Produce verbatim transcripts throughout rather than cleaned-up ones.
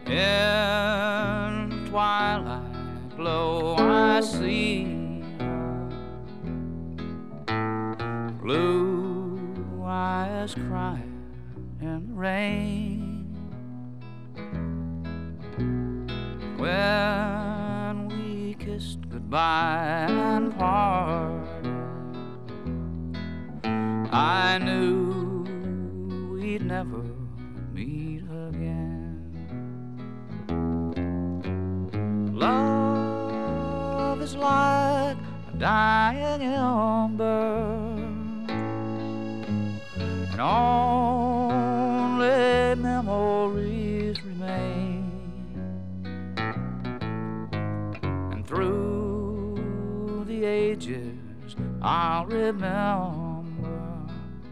In twilight glow I see blue eyes crying in the rain. When we kissed goodbye and parted, I knew we'd never meet again. Love is like a dying ember, and only memories remain. And through the ages I'll remember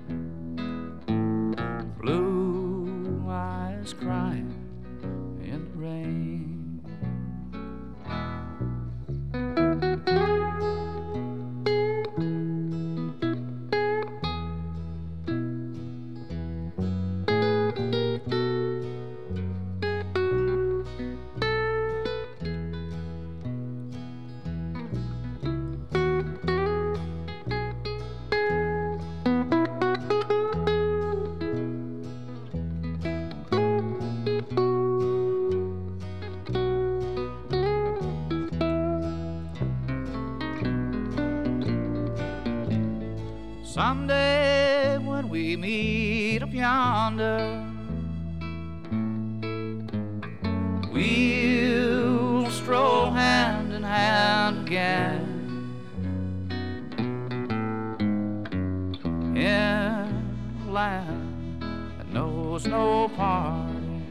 blue eyes crying in the rain. Someday when we meet up yonder, we'll stroll hand in hand again in a land that knows no parting.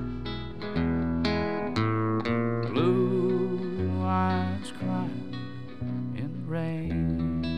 Blue eyes crying in the rain.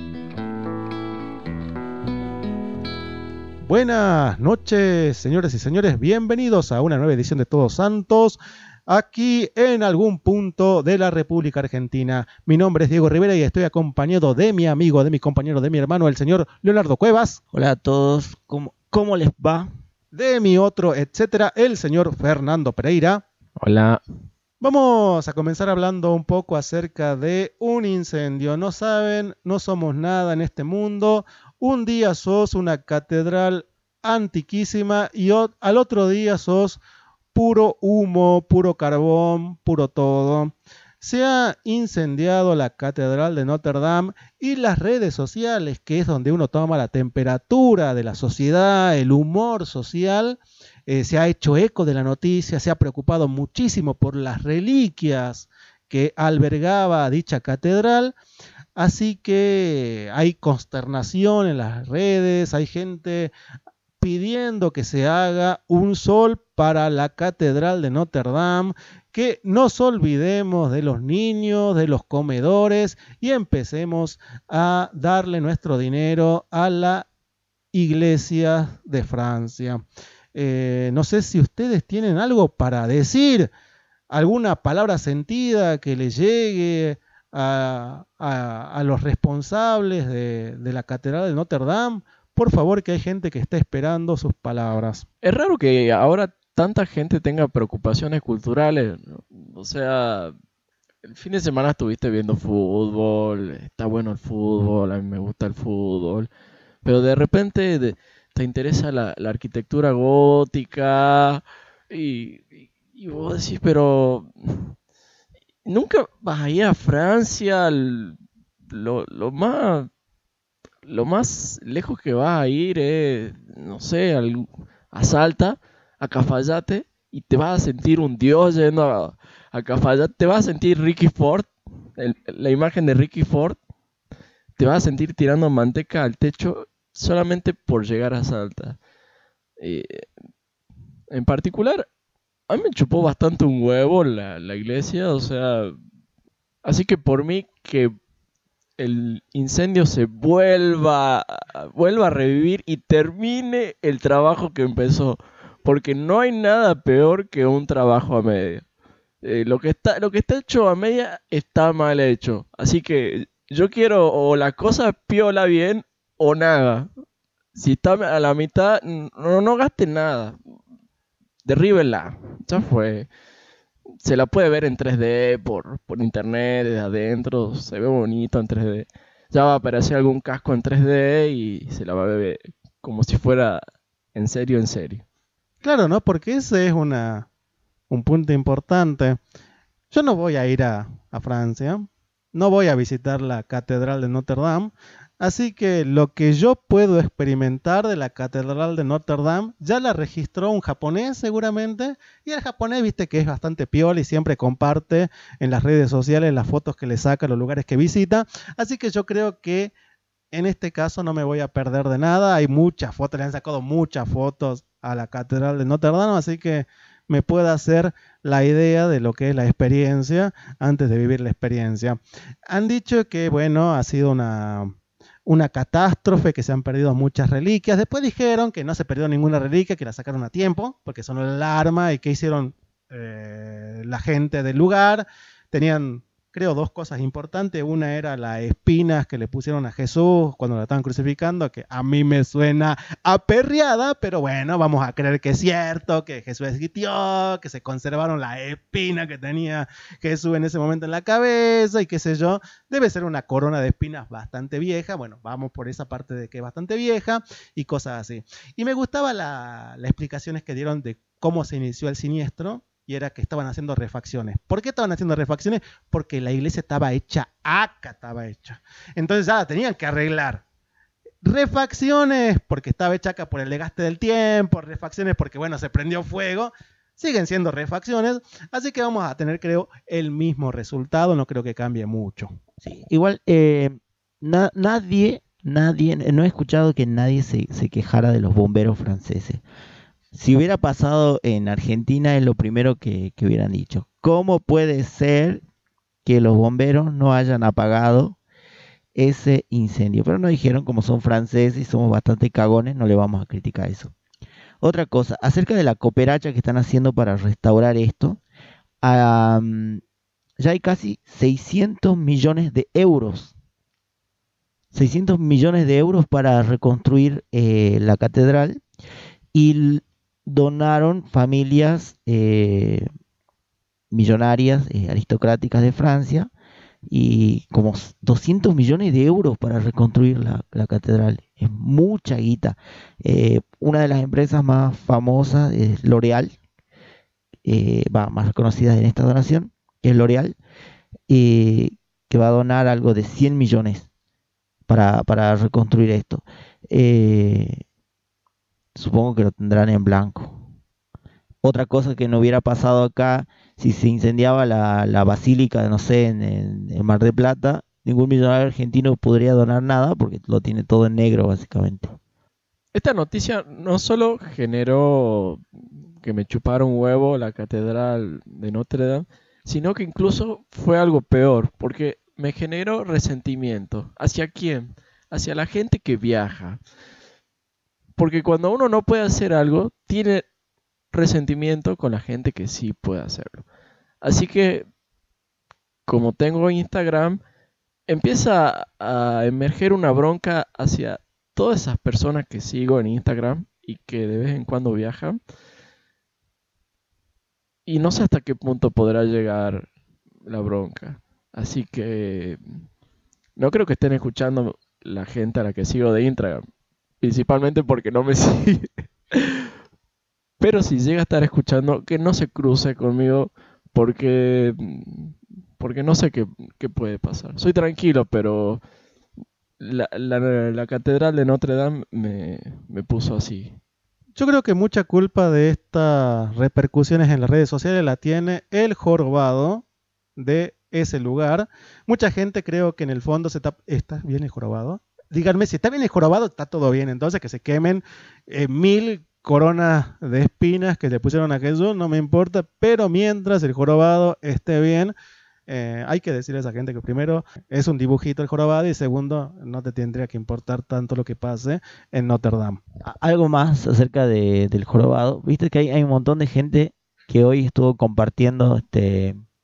Buenas noches, señoras y señores, bienvenidos a una nueva edición de Todos Santos, aquí en algún punto de la República Argentina. Mi nombre es Diego Rivera y estoy acompañado de mi amigo, de mi compañero, de mi hermano, el señor Leonardo Cuevas. Hola a todos, ¿cómo, cómo les va? De mi otro, etcétera, el señor Fernando Pereira. Hola. Vamos a comenzar hablando un poco acerca de un incendio. No saben, no somos nada en este mundo. Un día sos una catedral antiquísima y o- al otro día sos puro humo, puro carbón, puro todo. Se ha incendiado la catedral de Notre Dame y las redes sociales, que es donde uno toma la temperatura de la sociedad, el humor social, eh, se ha hecho eco de la noticia, se ha preocupado muchísimo por las reliquias que albergaba dicha catedral. Así que hay consternación en las redes, hay gente pidiendo que se haga un sol para la catedral de Notre Dame, que nos olvidemos de los niños, de los comedores y empecemos a darle nuestro dinero a la iglesia de Francia. Eh, no sé si ustedes tienen algo para decir, alguna palabra sentida que les llegue A, a, a los responsables de, de la Catedral de Notre Dame. Por favor, que hay gente que está esperando sus palabras. Es raro que ahora tanta gente tenga preocupaciones culturales, ¿no? O sea, el fin de semana estuviste viendo fútbol, está bueno el fútbol, a mí me gusta el fútbol, pero de repente de, te interesa la, la arquitectura gótica y, y, y vos decís, pero... Nunca vas a ir a Francia, lo, lo más lo más lejos que vas a ir es, no sé, al, a Salta, a Cafayate, y te vas a sentir un dios yendo a, a Cafayate, te vas a sentir Ricky Ford, el, la imagen de Ricky Ford, te vas a sentir tirando manteca al techo solamente por llegar a Salta. Eh, en particular, a mí me chupó bastante un huevo la, la iglesia, o sea, así que por mí que el incendio se vuelva, vuelva a revivir y termine el trabajo que empezó, porque no hay nada peor que un trabajo a media. Eh, lo que está, lo que está hecho a media está mal hecho, así que yo quiero o la cosa piola bien o nada. Si está a la mitad, no, no gaste nada. Derríbela, ya fue. se la puede ver en tres D por, por internet, desde adentro, se ve bonito en tres D. Ya va a aparecer algún casco en tres D y se la va a ver como si fuera en serio, en serio. Claro, ¿no? Porque ese es una, un punto importante. Yo no voy a ir a, a Francia, no voy a visitar la Catedral de Notre Dame, así que lo que yo puedo experimentar de la Catedral de Notre Dame ya la registró un japonés seguramente, y el japonés, viste que es bastante piola y siempre comparte en las redes sociales las fotos que le saca, los lugares que visita, así que yo creo que en este caso no me voy a perder de nada. Hay muchas fotos, le han sacado muchas fotos a la Catedral de Notre Dame, así que me puedo hacer la idea de lo que es la experiencia antes de vivir la experiencia. Han dicho que, bueno, ha sido una, una catástrofe, que se han perdido muchas reliquias. Después dijeron que no se perdió ninguna reliquia, que la sacaron a tiempo, porque sonó la alarma y que hicieron eh, la gente del lugar. Tenían, creo, dos cosas importantes. Una era las espinas que le pusieron a Jesús cuando lo estaban crucificando, que a mí me suena aperreada, pero bueno, vamos a creer que es cierto, que Jesús existió, que se conservaron las espinas que tenía Jesús en ese momento en la cabeza y qué sé yo. Debe ser una corona de espinas bastante vieja. Bueno, vamos por esa parte de que es bastante vieja y cosas así. Y me gustaba la, las explicaciones que dieron de cómo se inició el siniestro. Y era que estaban haciendo refacciones. ¿Por qué estaban haciendo refacciones? Porque la iglesia estaba hecha, acá estaba hecha. Entonces ya la tenían que arreglar. Refacciones porque estaba hecha acá por el desgaste del tiempo, refacciones porque, bueno, se prendió fuego. Siguen siendo refacciones, así que vamos a tener, creo, el mismo resultado. No creo que cambie mucho. Sí, igual, eh, na- nadie, nadie, no he escuchado que nadie se, se quejara de los bomberos franceses. Si hubiera pasado en Argentina es lo primero que, que hubieran dicho. ¿Cómo puede ser que los bomberos no hayan apagado ese incendio? Pero no dijeron, como son franceses y somos bastante cagones, no le vamos a criticar eso. Otra cosa, acerca de la cooperacha que están haciendo para restaurar esto, um, ya hay casi seiscientos millones de euros. seiscientos millones de euros para reconstruir eh, la catedral. Y donaron familias eh, millonarias, eh, aristocráticas de Francia, y como doscientos millones de euros para reconstruir la, la catedral. Es mucha guita. Eh, una de las empresas más famosas es L'Oréal, eh, va, más reconocida en esta donación, que es L'Oréal, eh, que va a donar algo de cien millones para, para reconstruir esto. Eh, Supongo que lo tendrán en blanco. Otra cosa que no hubiera pasado acá, si se incendiaba la, la basílica, no sé, en, en, en Mar del Plata, ningún millonario argentino podría donar nada porque lo tiene todo en negro, básicamente. Esta noticia no solo generó que me chupara un huevo la catedral de Notre Dame, sino que incluso fue algo peor, porque me generó resentimiento. ¿Hacia quién? Hacia la gente que viaja. Porque cuando uno no puede hacer algo, tiene resentimiento con la gente que sí puede hacerlo. Así que, como tengo Instagram, empieza a emerger una bronca hacia todas esas personas que sigo en Instagram y que de vez en cuando viajan. Y no sé hasta qué punto podrá llegar la bronca. Así que no creo que estén escuchando la gente a la que sigo de Instagram. Principalmente porque no me sigue. Pero si llega a estar escuchando, que no se cruce conmigo porque, porque no sé qué, qué puede pasar. Soy tranquilo, pero la, la, la catedral de Notre Dame me, me puso así. Yo creo que mucha culpa de estas repercusiones en las redes sociales la tiene el jorobado de ese lugar. Mucha gente creo que en el fondo se está... ¿Está bien el jorobado? Díganme, si está bien el jorobado, está todo bien. Entonces que se quemen eh, mil coronas de espinas que le pusieron a Jesús, no me importa. Pero mientras el jorobado esté bien, eh, hay que decirle a esa gente que primero es un dibujito el jorobado y segundo, no te tendría que importar tanto lo que pase en Notre Dame. Algo más acerca de, del jorobado. Viste que hay, hay un montón de gente que hoy estuvo compartiendo este,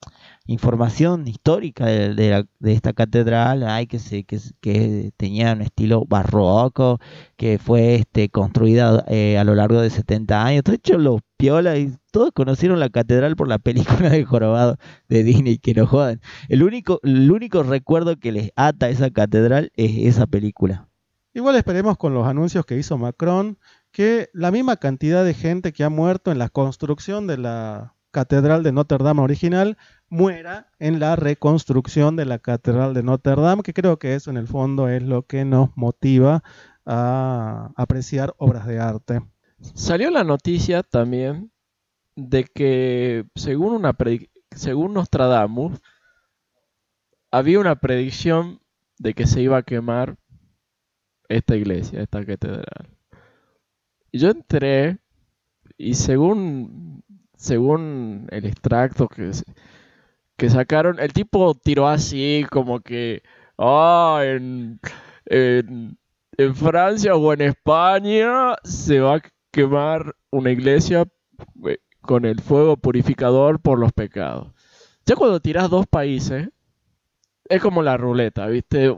información histórica de, de, la- de esta catedral. Hay que se que, que tenía un estilo barroco, que fue este construida eh, a lo largo de setenta años. De hecho, los piolas y todos conocieron la catedral por la película de Jorobado de Disney, que no jodan. El único, el único recuerdo que les ata a esa catedral es esa película. Igual esperemos con los anuncios que hizo Macron que la misma cantidad de gente que ha muerto en la construcción de la Catedral de Notre Dame original muera en la reconstrucción de la Catedral de Notre Dame, que creo que eso en el fondo es lo que nos motiva a apreciar obras de arte. Salió la noticia también de que según una predic- según Nostradamus había una predicción de que se iba a quemar esta iglesia, esta catedral. Y yo entré y según según el extracto que, s- que sacaron, el tipo tiró así como que ah, en, en, en Francia o en España se va a quemar una iglesia eh, con el fuego purificador por los pecados. Ya cuando tiras dos países, es como la ruleta, ¿viste?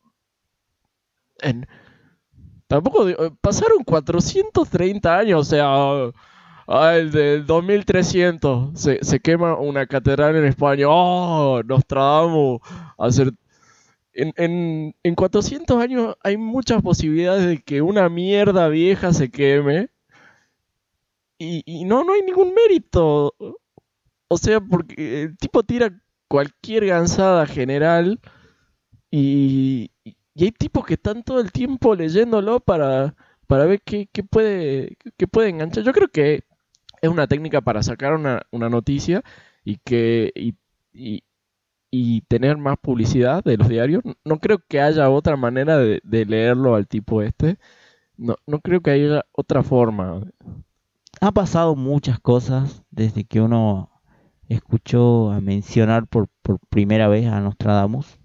En, tampoco di- eh, pasaron cuatrocientos treinta años, o sea, ah, el del dos mil trescientos se, se quema una catedral en España. ¡Oh! Nostradamus. Hacer... En, en, en cuatrocientos años hay muchas posibilidades de que una mierda vieja se queme. Y, y no, no hay ningún mérito. O sea, porque el tipo tira cualquier gansada general y, y hay tipos que están todo el tiempo leyéndolo para, para ver qué, qué puede, qué puede enganchar. Yo creo que es una técnica para sacar una, una noticia y que y, y- y tener más publicidad de los diarios. No creo que haya otra manera de, de leerlo al tipo este. No, no creo que haya otra forma. Ha pasado muchas cosas desde que uno escuchó a mencionar por, por primera vez a Nostradamus.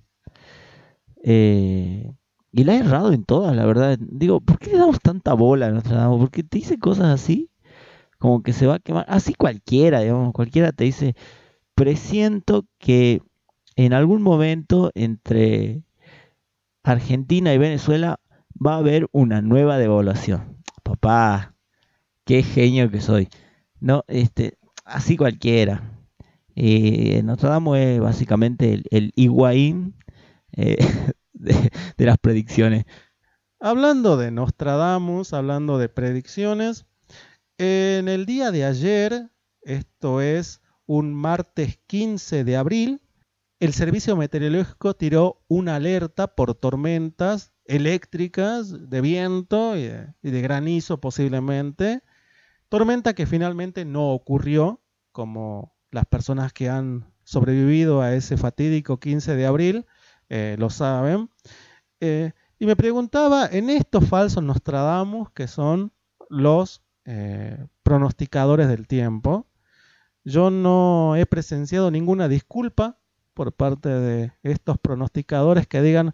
Eh, y la ha errado en todas, la verdad. Digo, ¿por qué le damos tanta bola a Nostradamus? Porque te dice cosas así, como que se va a quemar. Así cualquiera, digamos, cualquiera te dice, presiento que en algún momento entre Argentina y Venezuela va a haber una nueva devaluación. Papá, qué genio que soy. No, este, así cualquiera. Eh, Nostradamus es básicamente el, el Higuaín eh, de, de las predicciones. Hablando de Nostradamus, hablando de predicciones, en el día de ayer, esto es un martes quince de abril, el Servicio Meteorológico tiró una alerta por tormentas eléctricas de viento y de, y de granizo posiblemente. Tormenta que finalmente no ocurrió, como las personas que han sobrevivido a ese fatídico quince de abril eh, lo saben. Eh, y me preguntaba, en estos falsos Nostradamus, que son los eh, pronosticadores del tiempo, yo no he presenciado ninguna disculpa por parte de estos pronosticadores que digan,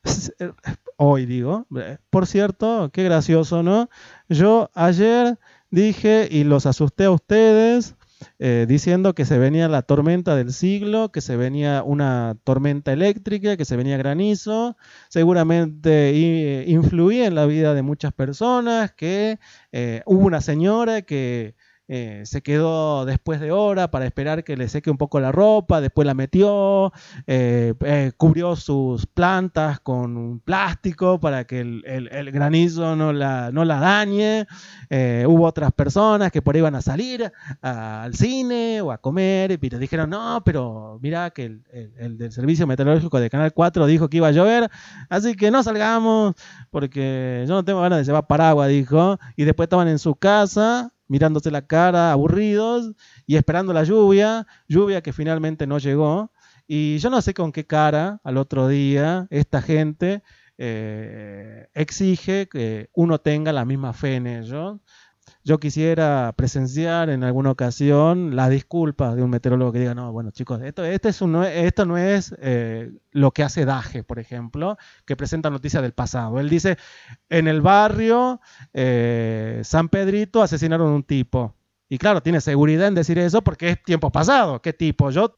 hoy digo, por cierto, qué gracioso, ¿no? Yo ayer dije y los asusté a ustedes eh, diciendo que se venía la tormenta del siglo, que se venía una tormenta eléctrica, que se venía granizo. Seguramente i- influí en la vida de muchas personas, que eh, hubo una señora que eh, se quedó después de hora para esperar que le seque un poco la ropa, después la metió, eh, eh, cubrió sus plantas con un plástico para que el, el- el granizo no la, no la dañe. Eh, hubo otras personas que por ahí iban a salir a- al cine o a comer y les dijeron, no, pero mira que el, el- el del Servicio Meteorológico de Canal cuatro dijo que iba a llover, así que no salgamos porque yo no tengo ganas de llevar paraguas, dijo. Y después estaban en su casa mirándose la cara, aburridos y esperando la lluvia, lluvia que finalmente no llegó. Y yo no sé con qué cara al otro día esta gente eh, exige que uno tenga la misma fe en ellos. Yo quisiera presenciar en alguna ocasión las disculpas de un meteorólogo que diga, no, bueno chicos, esto, este es un, esto no es eh, lo que hace Daje, por ejemplo, que presenta noticias del pasado. Él dice, en el barrio eh, San Pedrito asesinaron a un tipo. Y claro, tiene seguridad en decir eso porque es tiempo pasado. ¿Qué tipo? Yo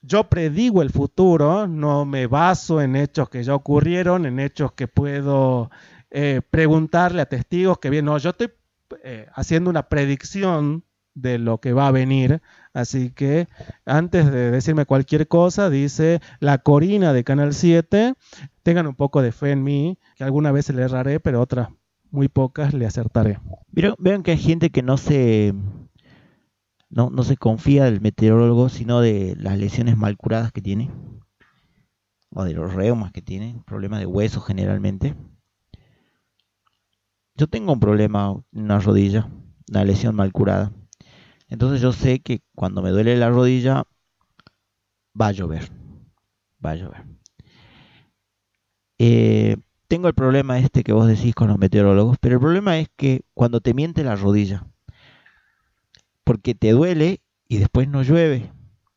yo predigo el futuro, no me baso en hechos que ya ocurrieron, en hechos que puedo eh, preguntarle a testigos que bien, no, yo estoy eh, haciendo una predicción de lo que va a venir, así que antes de decirme cualquier cosa, dice la Corina de Canal siete, tengan un poco de fe en mí, que alguna vez le erraré, pero otras muy pocas le acertaré. Vean, vean que hay gente que no se, no, no se confía del meteorólogo, sino de las lesiones mal curadas que tiene, o de los reumas que tiene, problemas de hueso generalmente. Yo tengo un problema en una rodilla, una lesión mal curada. Entonces yo sé que cuando me duele la rodilla va a llover, va a llover. Eh, tengo el problema este que vos decís con los meteorólogos, pero el problema es que cuando te miente la rodilla, porque te duele y después no llueve,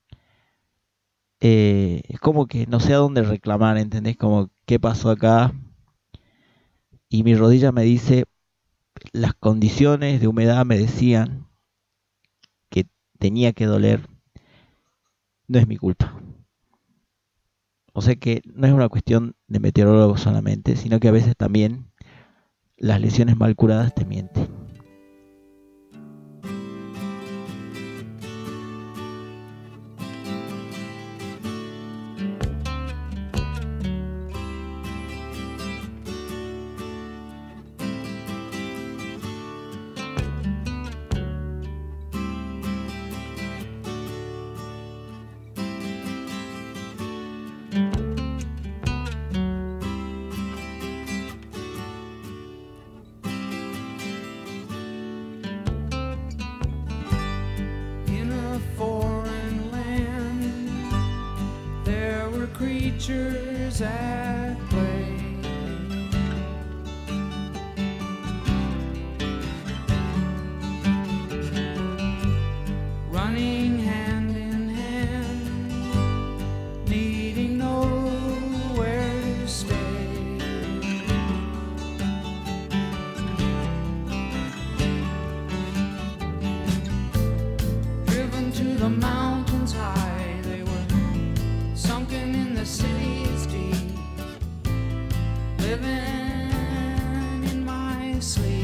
eh, es como que no sé a dónde reclamar, ¿entendés? Como, ¿qué pasó acá? Y mi rodilla me dice, las condiciones de humedad me decían que tenía que doler, no es mi culpa. O sea que no es una cuestión de meteorólogo solamente, sino que a veces también las lesiones mal curadas te mienten. Creatures at play, running hand in hand, needing nowhere to stay. Driven to the mountains high, they were sunken in the city's deep, living in my sleep.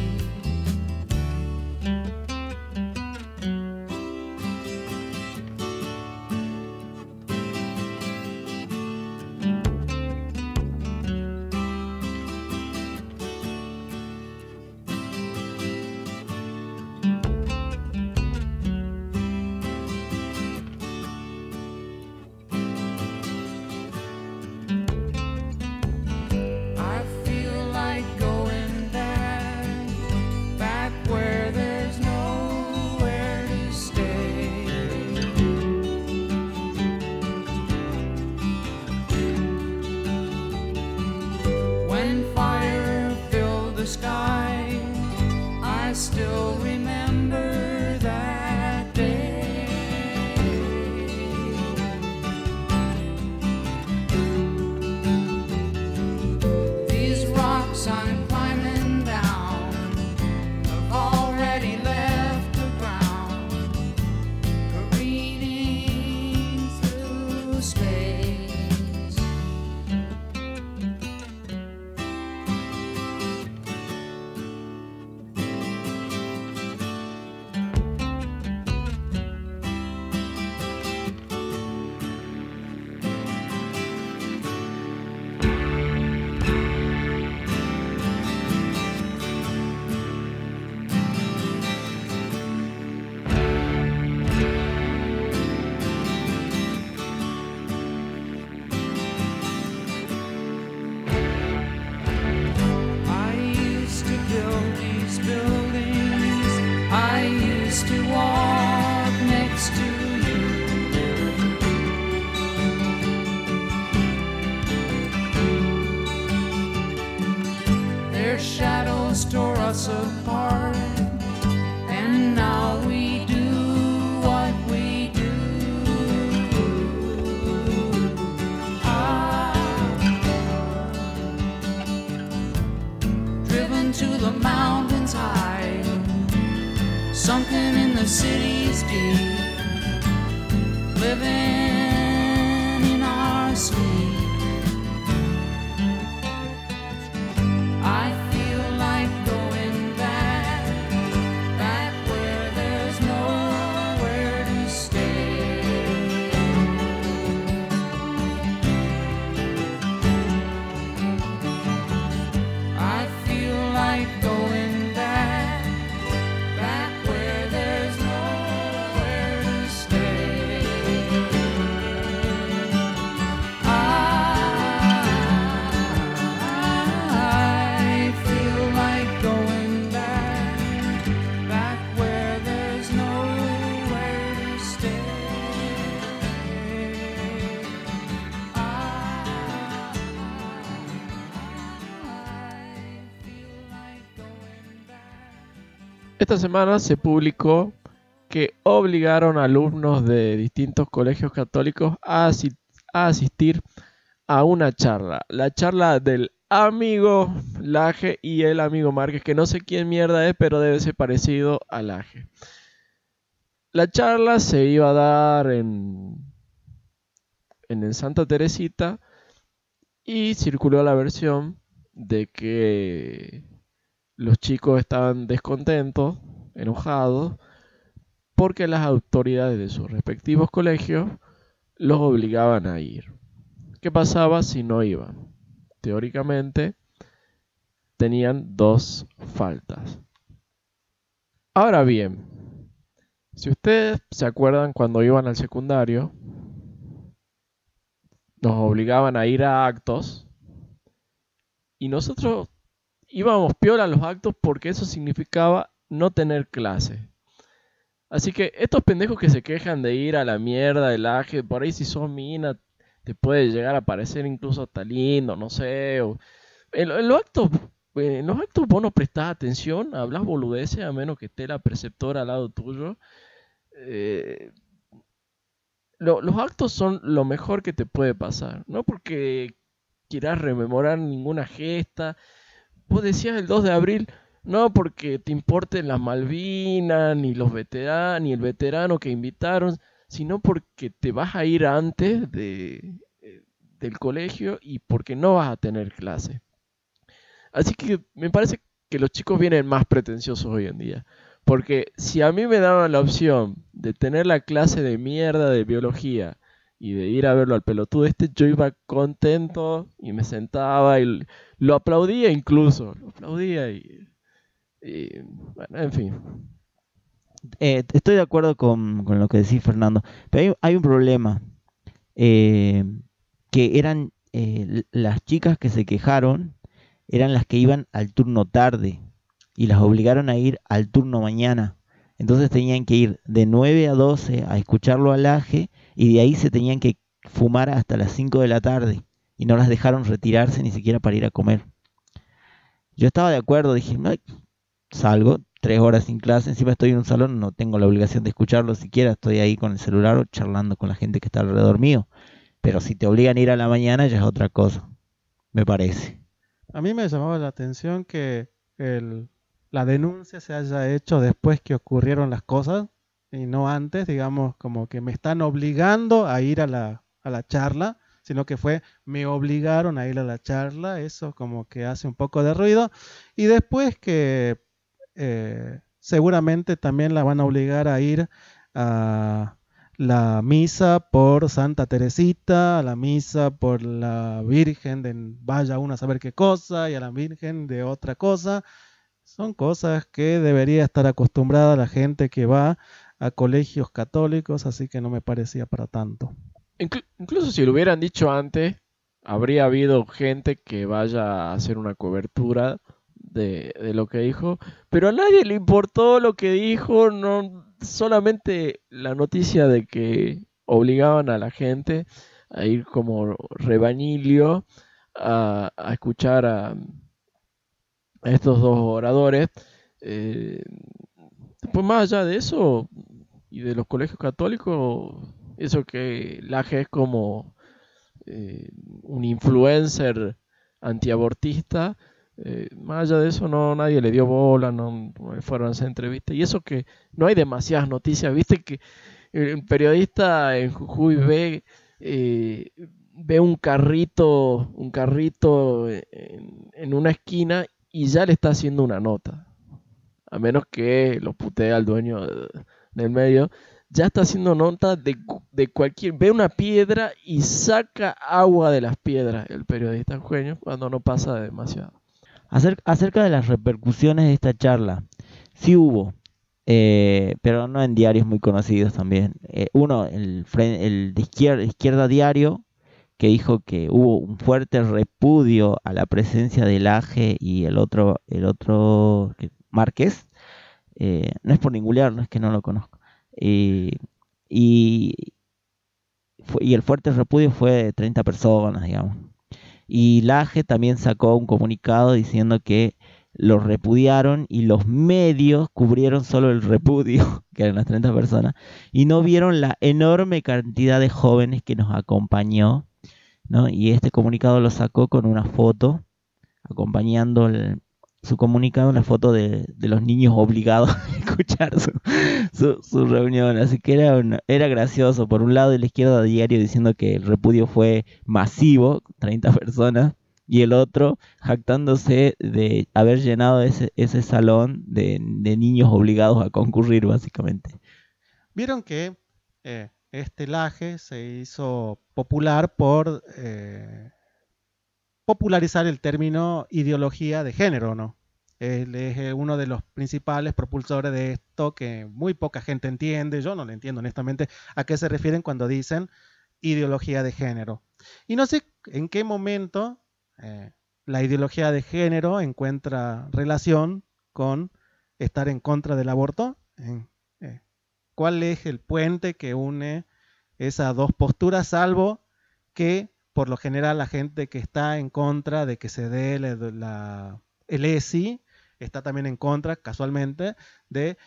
Apart, and now we do what we do. Ah, driven to the mountains high, sunken in the city's deep, living sweet. I feel like going back, back where there's nowhere to stay. I feel like going back, back where there's nowhere to stay. I feel like going back, back where there's nowhere to stay. I feel like going back. Esta semana se publicó que obligaron a alumnos de distintos colegios católicos a, asi- a asistir a una charla. La charla del amigo Laje y el amigo Márquez, que no sé quién mierda es, pero debe ser parecido a Laje. La charla se iba a dar en, en el Santa Teresita y circuló la versión de que los chicos estaban descontentos, enojados, porque las autoridades de sus respectivos colegios los obligaban a ir. ¿Qué pasaba si no iban? Teóricamente tenían dos faltas. Ahora bien, si ustedes se acuerdan cuando iban al secundario, nos obligaban a ir a actos y nosotros íbamos piola a los actos porque eso significaba no tener clase. Así que estos pendejos que se quejan de ir a la mierda del aje, por ahí si sos mina, te puede llegar a parecer incluso hasta lindo, no sé. O... En, en los actos, eh, en los actos vos no prestás atención, hablas boludeces a menos que esté la preceptora al lado tuyo. Eh, lo- los actos son lo mejor que te puede pasar, no porque quieras rememorar ninguna gesta. Vos decías el dos de abril, no porque te importen las Malvinas, ni los veteranos, ni el veterano que invitaron, sino porque te vas a ir antes de, eh, del colegio y porque no vas a tener clase. Así que me parece que los chicos vienen más pretenciosos hoy en día. Porque si a mí me daban la opción de tener la clase de mierda de biología y de ir a verlo al pelotudo este, yo iba contento y me sentaba y lo aplaudía incluso. Lo aplaudía y... y bueno, en fin. Eh, estoy de acuerdo con, con lo que decís, Fernando, pero hay, hay un problema, eh, que eran eh, las chicas que se quejaron, eran las que iban al turno tarde y las obligaron a ir al turno mañana. Entonces tenían que ir de nueve a doce a escucharlo al aje y de ahí se tenían que fumar hasta las cinco de la tarde y no las dejaron retirarse ni siquiera para ir a comer. Yo estaba de acuerdo, dije, no, salgo tres horas sin clase, encima estoy en un salón, no tengo la obligación de escucharlo siquiera, estoy ahí con el celular o charlando con la gente que está alrededor mío. Pero si te obligan a ir a la mañana ya es otra cosa, me parece. A mí me llamaba la atención que el, la denuncia se haya hecho después que ocurrieron las cosas y no antes, digamos, como que me están obligando a ir a la, a la charla, sino que fue, me obligaron a ir a la charla, eso como que hace un poco de ruido. Y después que eh, seguramente también la van a obligar a ir a la misa por Santa Teresita, a la misa por la Virgen de vaya uno a saber qué cosa, y a la Virgen de otra cosa. Son cosas que debería estar acostumbrada la gente que va a colegios católicos, así que no me parecía para tanto. Inclu- incluso si lo hubieran dicho antes, habría habido gente que vaya a hacer una cobertura de, de lo que dijo, pero a nadie le importó lo que dijo, no, solamente la noticia de que obligaban a la gente a ir como rebañilio a, a escuchar a, a estos dos oradores. Eh, después, más allá de eso y de los colegios católicos, eso que Laje es como eh, un influencer antiabortista, eh, más allá de eso no nadie le dio bola, no, no fueron a hacer entrevistas, y eso que no hay demasiadas noticias, viste que un periodista en Jujuy ve, eh, ve un carrito, un carrito en, en una esquina y ya le está haciendo una nota. A menos que lo putee al dueño de- del medio, ya está haciendo nota de, cu- de cualquier... Ve una piedra y saca agua de las piedras el periodista jujeño cuando no pasa demasiado. Acer- acerca de las repercusiones de esta charla, sí hubo, eh, pero no en diarios muy conocidos también. Eh, uno, el, fren- el de izquierda, izquierda Diario, que dijo que hubo un fuerte repudio a la presencia del Aje y el otro, el otro que- Márquez. Eh, no es por ningunear, no es que no lo conozco. Y, y, fue- y el fuerte repudio fue de treinta personas, digamos. Y Laje también sacó un comunicado diciendo que los repudiaron y los medios cubrieron solo el repudio, que eran las treinta personas, y no vieron la enorme cantidad de jóvenes que nos acompañó, ¿no? Y este comunicado lo sacó con una foto, acompañando el- su comunicado, una foto de, de los niños obligados a escuchar su, su, su reunión. Así que era, una- era gracioso. Por un lado, de la izquierda Diario diciendo que el repudio fue masivo, treinta personas, y el otro jactándose de haber llenado ese, ese salón de, de niños obligados a concurrir, básicamente. Vieron que eh, este Laje se hizo popular por eh, popularizar el término ideología de género, ¿no? Él es eh, uno de los principales propulsores de esto que muy poca gente entiende. Yo no le entiendo honestamente a qué se refieren cuando dicen ideología de género. Y no sé en qué momento eh, la ideología de género encuentra relación con estar en contra del aborto. En- eh, ¿Cuál es el puente que une esas dos posturas, salvo que por lo general la gente que está en contra de que se dé la, la- el E S I está también en contra, casualmente, de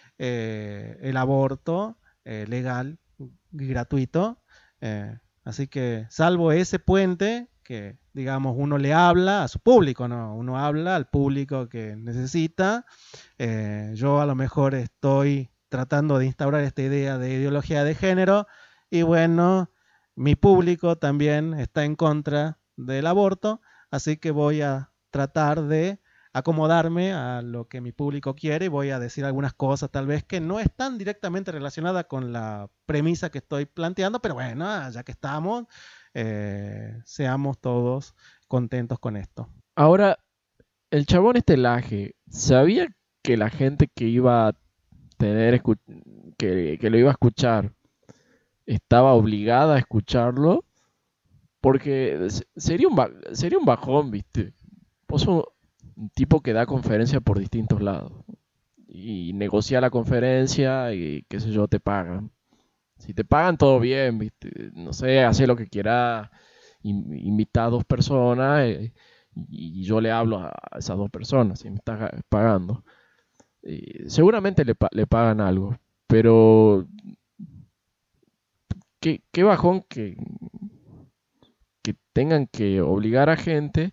eh, el aborto eh, legal y gratuito? Eh, así que, salvo ese puente, que digamos uno le habla a su público, ¿no? Uno habla al público que necesita. Eh, yo a lo mejor estoy tratando de instaurar esta idea de ideología de género y bueno, mi público también está en contra del aborto, así que voy a tratar de acomodarme a lo que mi público quiere y voy a decir algunas cosas tal vez que no están directamente relacionadas con la premisa que estoy planteando, pero bueno, ya que estamos, eh, seamos todos contentos con esto. Ahora, el chabón este Laje, ¿sabía que la gente que iba a tener, escu- que, que lo iba a escuchar, estaba obligada a escucharlo? Porque se- sería un, ba- sería un bajón, ¿viste? Vos sos un tipo que da conferencia por distintos lados y negocia la conferencia y qué sé yo, te pagan. Si te pagan todo bien, ¿viste? No sé, hace lo que quieras, in- invita a dos personas eh, y yo le hablo a esas dos personas, si me estás ga- pagando. Eh, seguramente le, pa- le pagan algo, pero qué, qué bajón que, que tengan que obligar a gente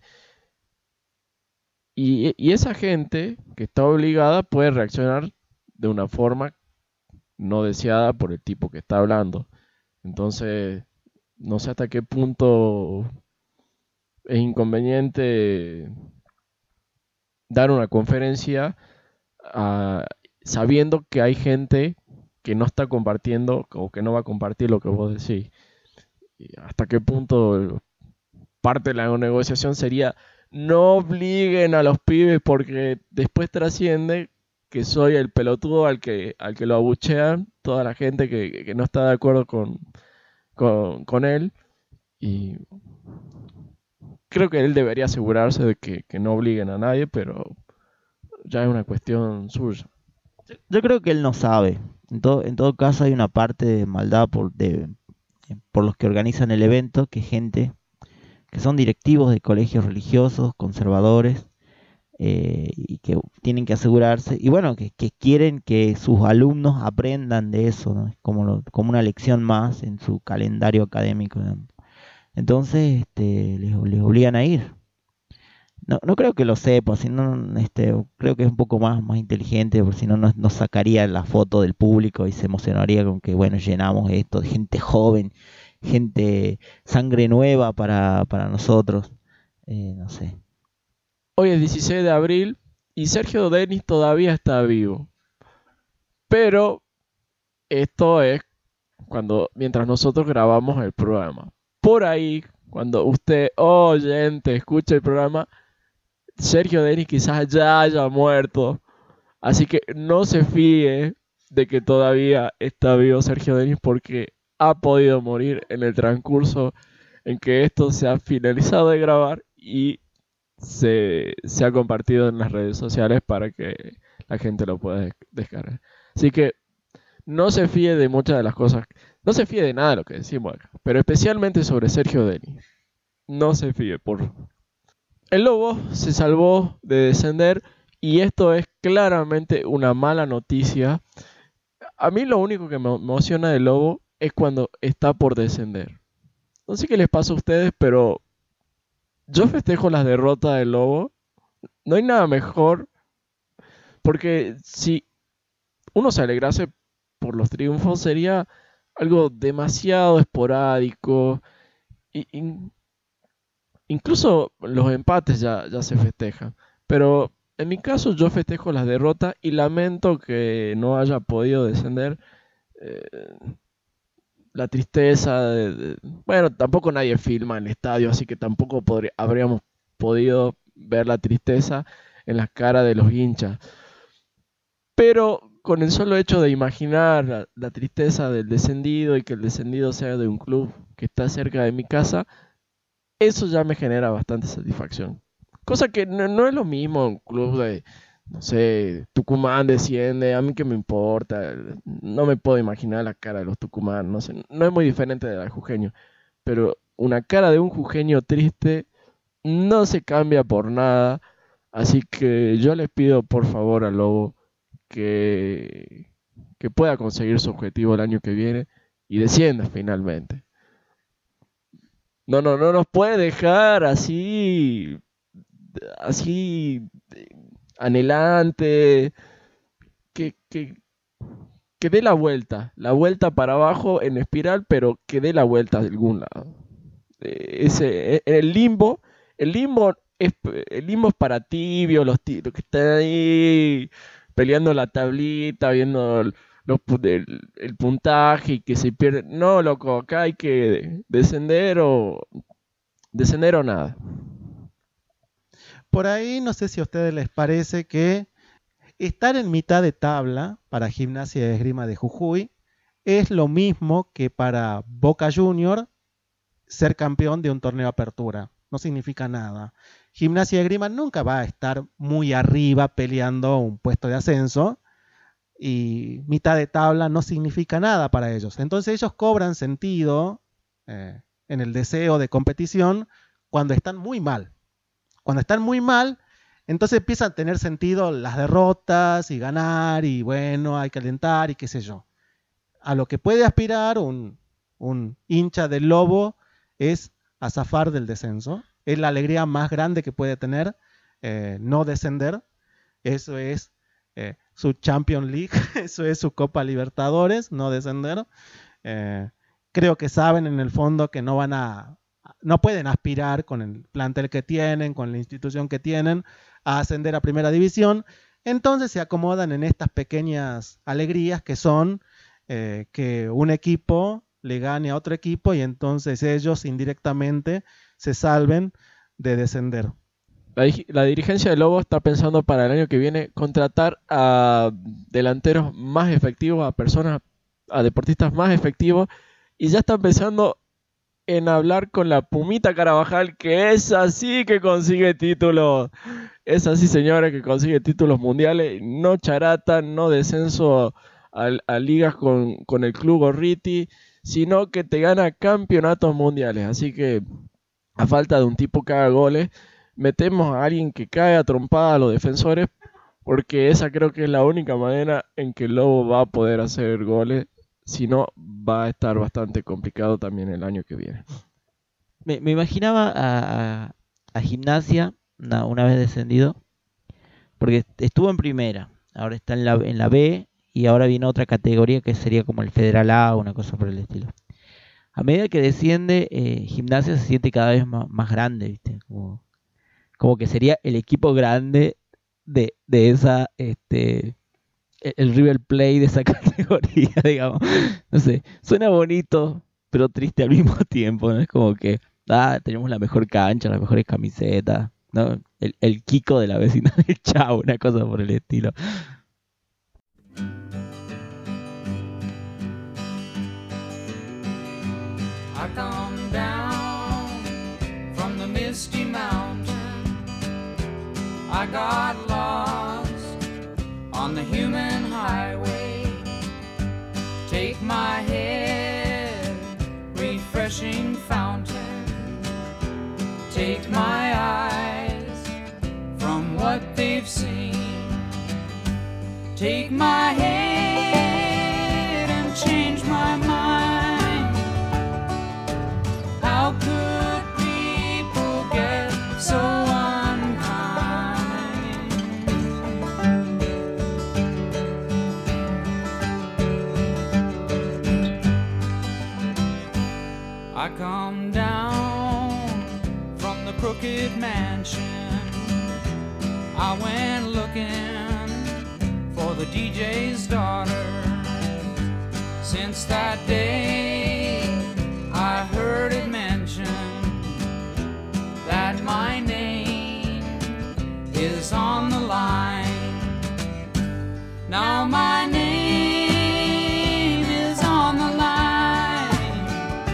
y, y esa gente que está obligada puede reaccionar de una forma no deseada por el tipo que está hablando. Entonces, no sé hasta qué punto es inconveniente dar una conferencia ah, sabiendo que hay gente que no está compartiendo o que no va a compartir lo que vos decís. Y hasta qué punto parte de la negociación sería no obliguen a los pibes porque después trasciende que soy el pelotudo al que, al que lo abuchean toda la gente que, que no está de acuerdo con, con, con él. Y creo que él debería asegurarse de que, que no obliguen a nadie, pero ya es una cuestión suya. Yo creo que él no sabe. En todo, en todo caso hay una parte de maldad por, de, por los que organizan el evento, que gente que son directivos de colegios religiosos, conservadores, eh, y que tienen que asegurarse, y bueno, que, que quieren que sus alumnos aprendan de eso, ¿no? Es como, lo- como una lección más en su calendario académico, digamos. Entonces, este, les, les obligan a ir. No, no creo que lo sepa, sino, este, creo que es un poco más, más inteligente, porque si no, no no sacaría la foto del público y se emocionaría con que, bueno, llenamos esto de gente joven, gente, sangre nueva para, para nosotros. Eh, no sé. Hoy es dieciséis de abril y Sergio Denis todavía está vivo. Pero esto es cuando mientras nosotros grabamos el programa. Por ahí, cuando usted, oyente, escucha el programa, Sergio Denis quizás ya haya muerto. Así que no se fíe de que todavía está vivo Sergio Denis, porque ha podido morir en el transcurso en que esto se ha finalizado de grabar y se, se ha compartido en las redes sociales para que la gente lo pueda des- descargar. Así que no se fíe de muchas de las cosas, no se fíe de nada de lo que decimos acá, pero especialmente sobre Sergio Denis. No se fíe, por favor. El Lobo se salvó de descender y esto es claramente una mala noticia. A mí lo único que me emociona del Lobo es cuando está por descender. No sé qué les pasa a ustedes, pero yo festejo las derrotas del Lobo. No hay nada mejor, porque si uno se alegrase por los triunfos sería algo demasiado esporádico. Y, in- incluso los empates ya, ya se festejan. Pero en mi caso yo festejo las derrotas y lamento que no haya podido descender. eh, la tristeza de, de- bueno, tampoco nadie filma en el estadio, así que tampoco podría- habríamos podido ver la tristeza en las caras de los hinchas. Pero con el solo hecho de imaginar la, la tristeza del descendido y que el descendido sea de un club que está cerca de mi casa, eso ya me genera bastante satisfacción. Cosa que no, no es lo mismo un club de, no sé, Tucumán desciende, a mí que me importa, no me puedo imaginar la cara de los Tucumán, no sé, no es muy diferente de la de jujeño, pero una cara de un jujeño triste no se cambia por nada, así que yo les pido por favor al Lobo que, que pueda conseguir su objetivo el año que viene y descienda finalmente. No, no, no nos puede dejar así, así eh, anhelante, que, que, que dé la vuelta, la vuelta para abajo en espiral, pero que dé la vuelta de algún lado. Eh, ese, eh, el limbo, el limbo es, el limbo es para tibios, los, ti- los que están ahí peleando la tablita, viendo el, los pu- el, el puntaje y que se pierde. No, loco, acá hay que descender o descender o nada. Por ahí no sé si a ustedes les parece que estar en mitad de tabla para Gimnasia y Esgrima de Jujuy es lo mismo que para Boca Junior ser campeón de un torneo de apertura. No significa nada. Gimnasia y Esgrima nunca va a estar muy arriba peleando un puesto de ascenso y mitad de tabla no significa nada para ellos. Entonces ellos cobran sentido eh, en el deseo de competición cuando están muy mal. Cuando están muy mal, entonces empiezan a tener sentido las derrotas y ganar y bueno, hay que alentar y qué sé yo. A lo que puede aspirar un, un hincha del Lobo es a zafar del descenso. Es la alegría más grande que puede tener, eh, no descender. Eso es eh, su Champions League, eso es su Copa Libertadores, no descender. Eh, creo que saben en el fondo que no van a, no pueden aspirar con el plantel que tienen, con la institución que tienen, a ascender a primera división. Entonces se acomodan en estas pequeñas alegrías que son eh, que un equipo le gane a otro equipo y entonces ellos indirectamente se salven de descender. La, dig- la dirigencia de Lobo está pensando para el año que viene contratar a delanteros más efectivos, a personas, a deportistas más efectivos, y ya están pensando en hablar con la Pumita Carabajal, que es así que consigue títulos. Es así, señores, que consigue títulos mundiales, no charata, no descenso a, a ligas con, con el club Gorriti, sino que te gana campeonatos mundiales. Así que, a falta de un tipo que haga goles, metemos a alguien que cae a trompada a los defensores, porque esa creo que es la única manera en que el Lobo va a poder hacer goles. Si no, va a estar bastante complicado también el año que viene. Me, me imaginaba a, a- a Gimnasia una, una vez descendido, porque estuvo en primera, ahora está en la, en la B y ahora viene otra categoría que sería como el Federal A o una cosa por el estilo. a medida que desciende, eh, Gimnasia se siente cada vez más, más grande, ¿viste? Como, como que sería el equipo grande de, de esa, este, el, el River Plate de esa categoría, digamos. No sé, suena bonito, pero triste al mismo tiempo, ¿no? Es como que, ah, tenemos la mejor cancha, las mejores camisetas, ¿no? El, el Kiko de la vecina del Chavo, una cosa por el estilo. I come down from the misty mountain. I got lost on the human highway. Take my head, refreshing fountain. Take my eyes from what they've seen. Take my head and change my mind. How could people get so unkind? I come down from the crooked mansion. I went looking for the D J's daughter. Since that day I heard it mentioned that my name is on the line. Now my name is on the line.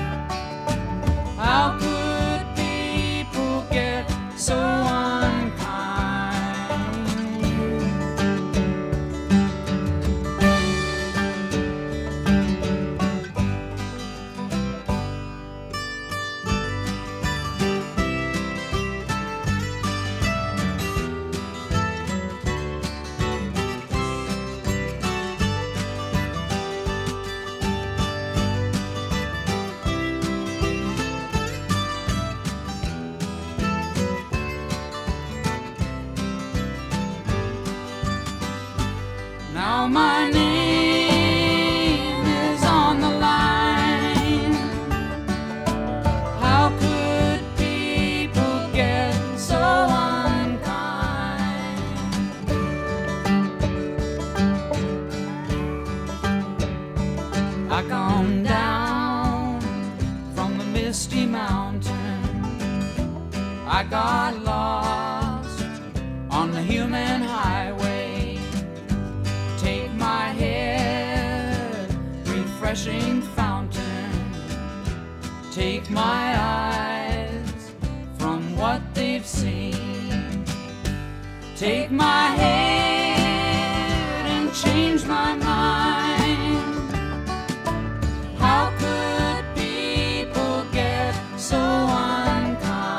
How could people get so unkind? Now my name is on the line. How could people get so unkind? I come down from the misty mountain. I got lost on the human highway. Take my head, refreshing fountain. Take my eyes from what they've seen. Take my head and change my mind. How could people get so unkind?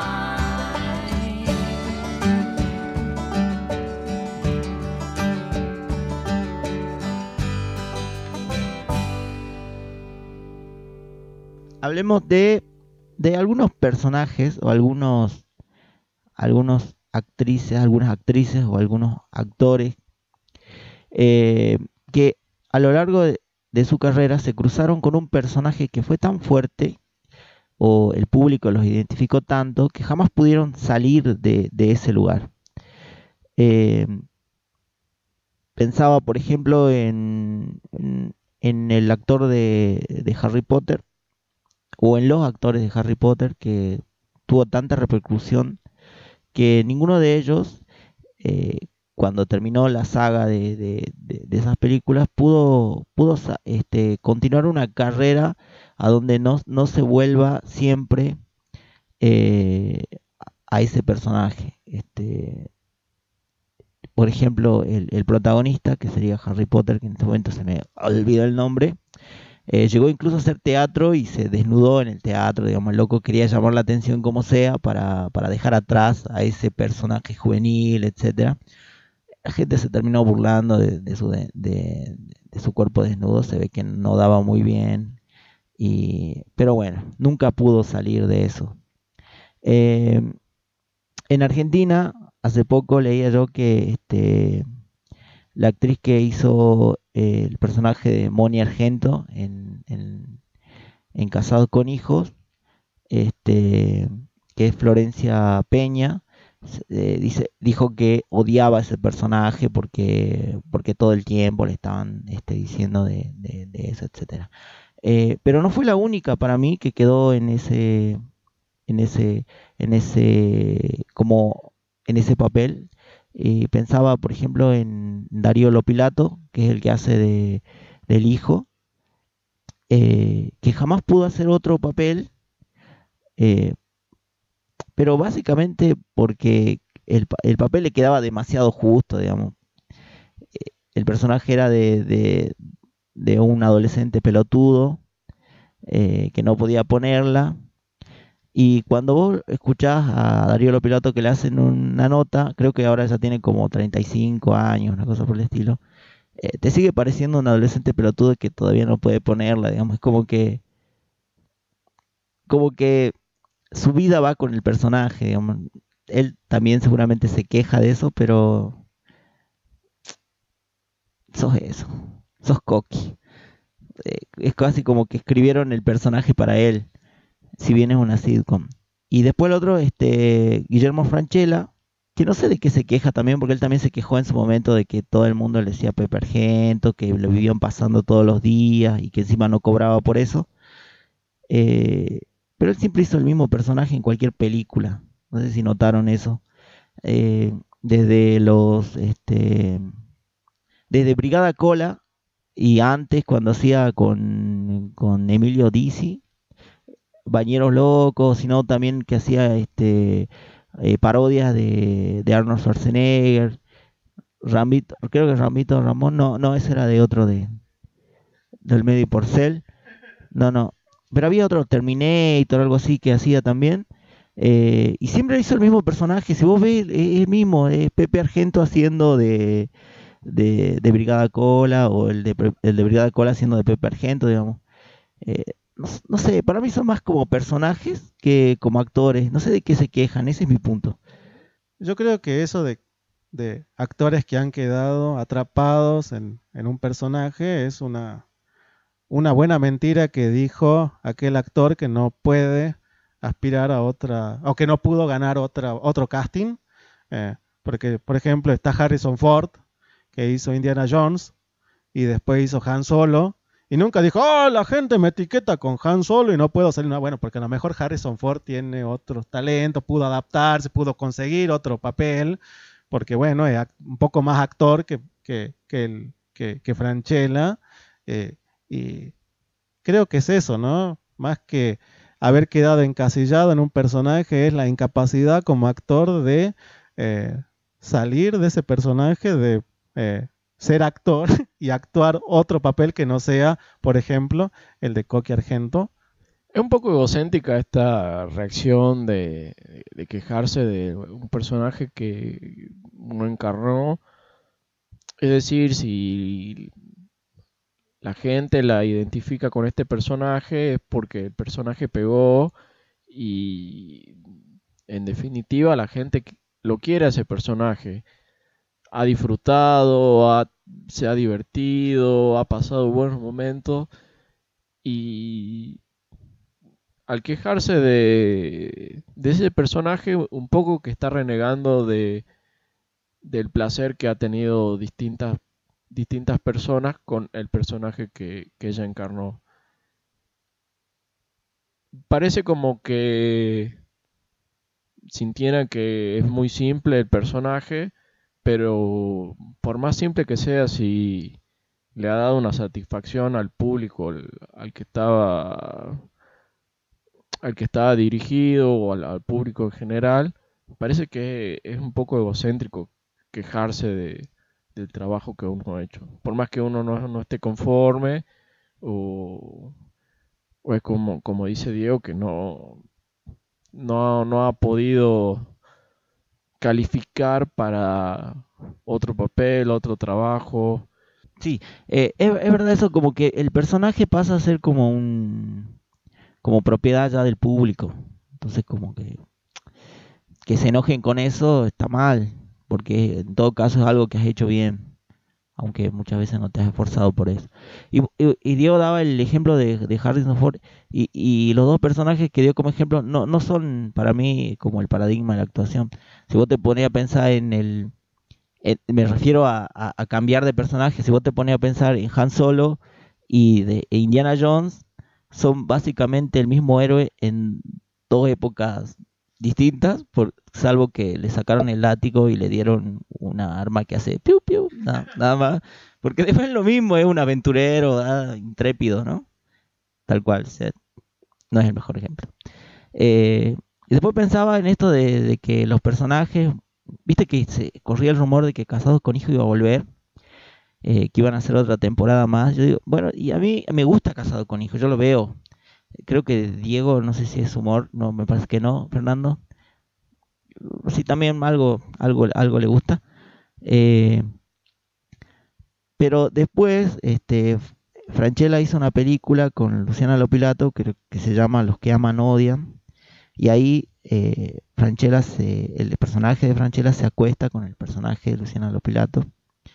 Hablemos de, de algunos personajes o algunos, algunos actrices, algunas actrices o algunos actores eh, que a lo largo de, de su carrera se cruzaron con un personaje que fue tan fuerte o el público los identificó tanto que jamás pudieron salir de, de ese lugar. Eh, pensaba, por ejemplo, en, en, en el actor de, de Harry Potter, o en los actores de Harry Potter, que tuvo tanta repercusión que ninguno de ellos, eh, cuando terminó la saga de, de, de, de esas películas, pudo, pudo este, continuar una carrera a donde no, no se vuelva siempre eh, a ese personaje. Este, por ejemplo, el, el protagonista, que sería Harry Potter, que en este momento se me olvidó el nombre, Eh, llegó incluso a hacer teatro y se desnudó en el teatro, digamos, el loco quería llamar la atención como sea para, para dejar atrás a ese personaje juvenil, etcétera. La gente se terminó burlando de, de, su, de, de, de su cuerpo desnudo, se ve que no daba muy bien, y, pero bueno, nunca pudo salir de eso. Eh, en Argentina, hace poco leía yo que este, la actriz que hizo eh, el personaje de Moni Argento en, en, en Casados con Hijos, este, que es Florencia Peña, eh, dice, dijo que odiaba a ese personaje porque, porque todo el tiempo le estaban este, diciendo de, de, de eso, etcétera. Eh, pero no fue la única para mí que quedó en ese, en ese, en ese, como en ese papel. Eh, pensaba, por ejemplo, en Darío Lopilato, que es el que hace de, del hijo, eh, que jamás pudo hacer otro papel, eh, pero básicamente porque el, el, papel le quedaba demasiado justo, digamos. El personaje era de, de, de un adolescente pelotudo, eh, que no podía ponerla. Y cuando vos escuchás a Darío Lopilato que le hacen una nota, creo que ahora ya tiene como treinta y cinco años, una cosa por el estilo, eh, te sigue pareciendo un adolescente pelotudo que todavía no puede ponerla, digamos. Es como que, como que su vida va con el personaje, digamos. Él también seguramente se queja de eso, pero sos eso, sos Coqui. Eh, es casi como que escribieron el personaje para él, si bien es una sitcom. Y después el otro, este, Guillermo Francella, que no sé de qué se queja también, porque él también se quejó en su momento de que todo el mundo le decía Pepe Argento, que lo vivían pasando todos los días y que encima no cobraba por eso. Eh, pero él siempre hizo el mismo personaje en cualquier película. No sé si notaron eso. Eh, desde los, este, desde Brigada Cola y antes cuando hacía con, con Emilio Dizzi, Bañeros Locos, sino también que hacía este eh, parodias de, de Arnold Schwarzenegger, Ramito, creo que Ramito Ramón, no, no, ese era de otro de del Medio Porcel, no, no, pero había otro, Terminator, algo así que hacía también, eh, y siempre hizo el mismo personaje. Si vos ves, es el mismo, es Pepe Argento haciendo de, de, de Brigada Cola, o el de, el de Brigada Cola haciendo de Pepe Argento, digamos. Eh, no, no sé, para mí son más como personajes que como actores. No sé de qué se quejan, ese es mi punto. Yo creo que eso de, de actores que han quedado atrapados en, en un personaje es una, una buena mentira que dijo aquel actor que no puede aspirar a otra, o que no pudo ganar otra, otro casting. Eh, porque, por ejemplo, está Harrison Ford, que hizo Indiana Jones, y después hizo Han Solo, y nunca dijo, oh, la gente me etiqueta con Han Solo y no puedo salir. No, bueno, porque a lo mejor Harrison Ford tiene otros talentos, pudo adaptarse, pudo conseguir otro papel, porque bueno, es un poco más actor que, que, que, el, que, que Francella, eh, y creo que es eso, ¿no? Más que haber quedado encasillado en un personaje, es la incapacidad como actor de eh, salir de ese personaje, de eh, ser actor y actuar otro papel que no sea, por ejemplo, el de Coqui Argento. Es un poco egocéntrica esta reacción de, de quejarse de un personaje que uno encarnó. Es decir, si la gente la identifica con este personaje es porque el personaje pegó y en definitiva la gente lo quiere a ese personaje. Ha disfrutado, ha, se ha divertido, ha pasado buenos momentos y al quejarse de, de ese personaje un poco que está renegando de, del placer que ha tenido distintas, distintas personas con el personaje que, que ella encarnó. Parece como que sintieran que es muy simple el personaje, pero por más simple que sea, si le ha dado una satisfacción al público al, al que estaba al que estaba dirigido o al, al público en general, parece que es un poco egocéntrico quejarse de, del trabajo que uno ha hecho. Por más que uno no, no esté conforme o, o es como, como dice Diego, que no, no, no ha podido calificar para otro papel, otro trabajo. Sí, eh, es, es verdad eso, como que el personaje pasa a ser como un como propiedad ya del público. Entonces como que que se enojen con eso está mal, porque en todo caso es algo que has hecho bien. aunque muchas veces no te has esforzado por eso. Y, y, y Diego daba el ejemplo de, de Harrison Ford, y, y los dos personajes que dio como ejemplo no, no son para mí como el paradigma de la actuación. Si vos te ponías a pensar en el... en- me refiero a, a- a cambiar de personaje, si vos te ponías a pensar en Han Solo y de e Indiana Jones, son básicamente el mismo héroe en dos épocas distintas, por, salvo que le sacaron el látigo y le dieron una arma que hace piu piu, nada, nada más. Porque después es lo mismo, es un aventurero, ah, intrépido, ¿no? Tal cual, o sea, no es el mejor ejemplo. Eh, y después pensaba en esto de, de que los personajes, viste que se corría el rumor de que Casados con Hijo iba a volver, eh, que iban a hacer otra temporada más. Yo digo, bueno, y a mí me gusta Casado con Hijo, yo lo veo. Creo que Diego, no sé si es humor, no, me parece que no, Fernando. Sí, también algo, algo, algo le gusta. Eh, pero después, este, Francella hizo una película con Luciana Lopilato que, que se llama Los que aman odian. Y ahí eh, Francella se, el personaje de Francella se acuesta con el personaje de Luciana Lopilato.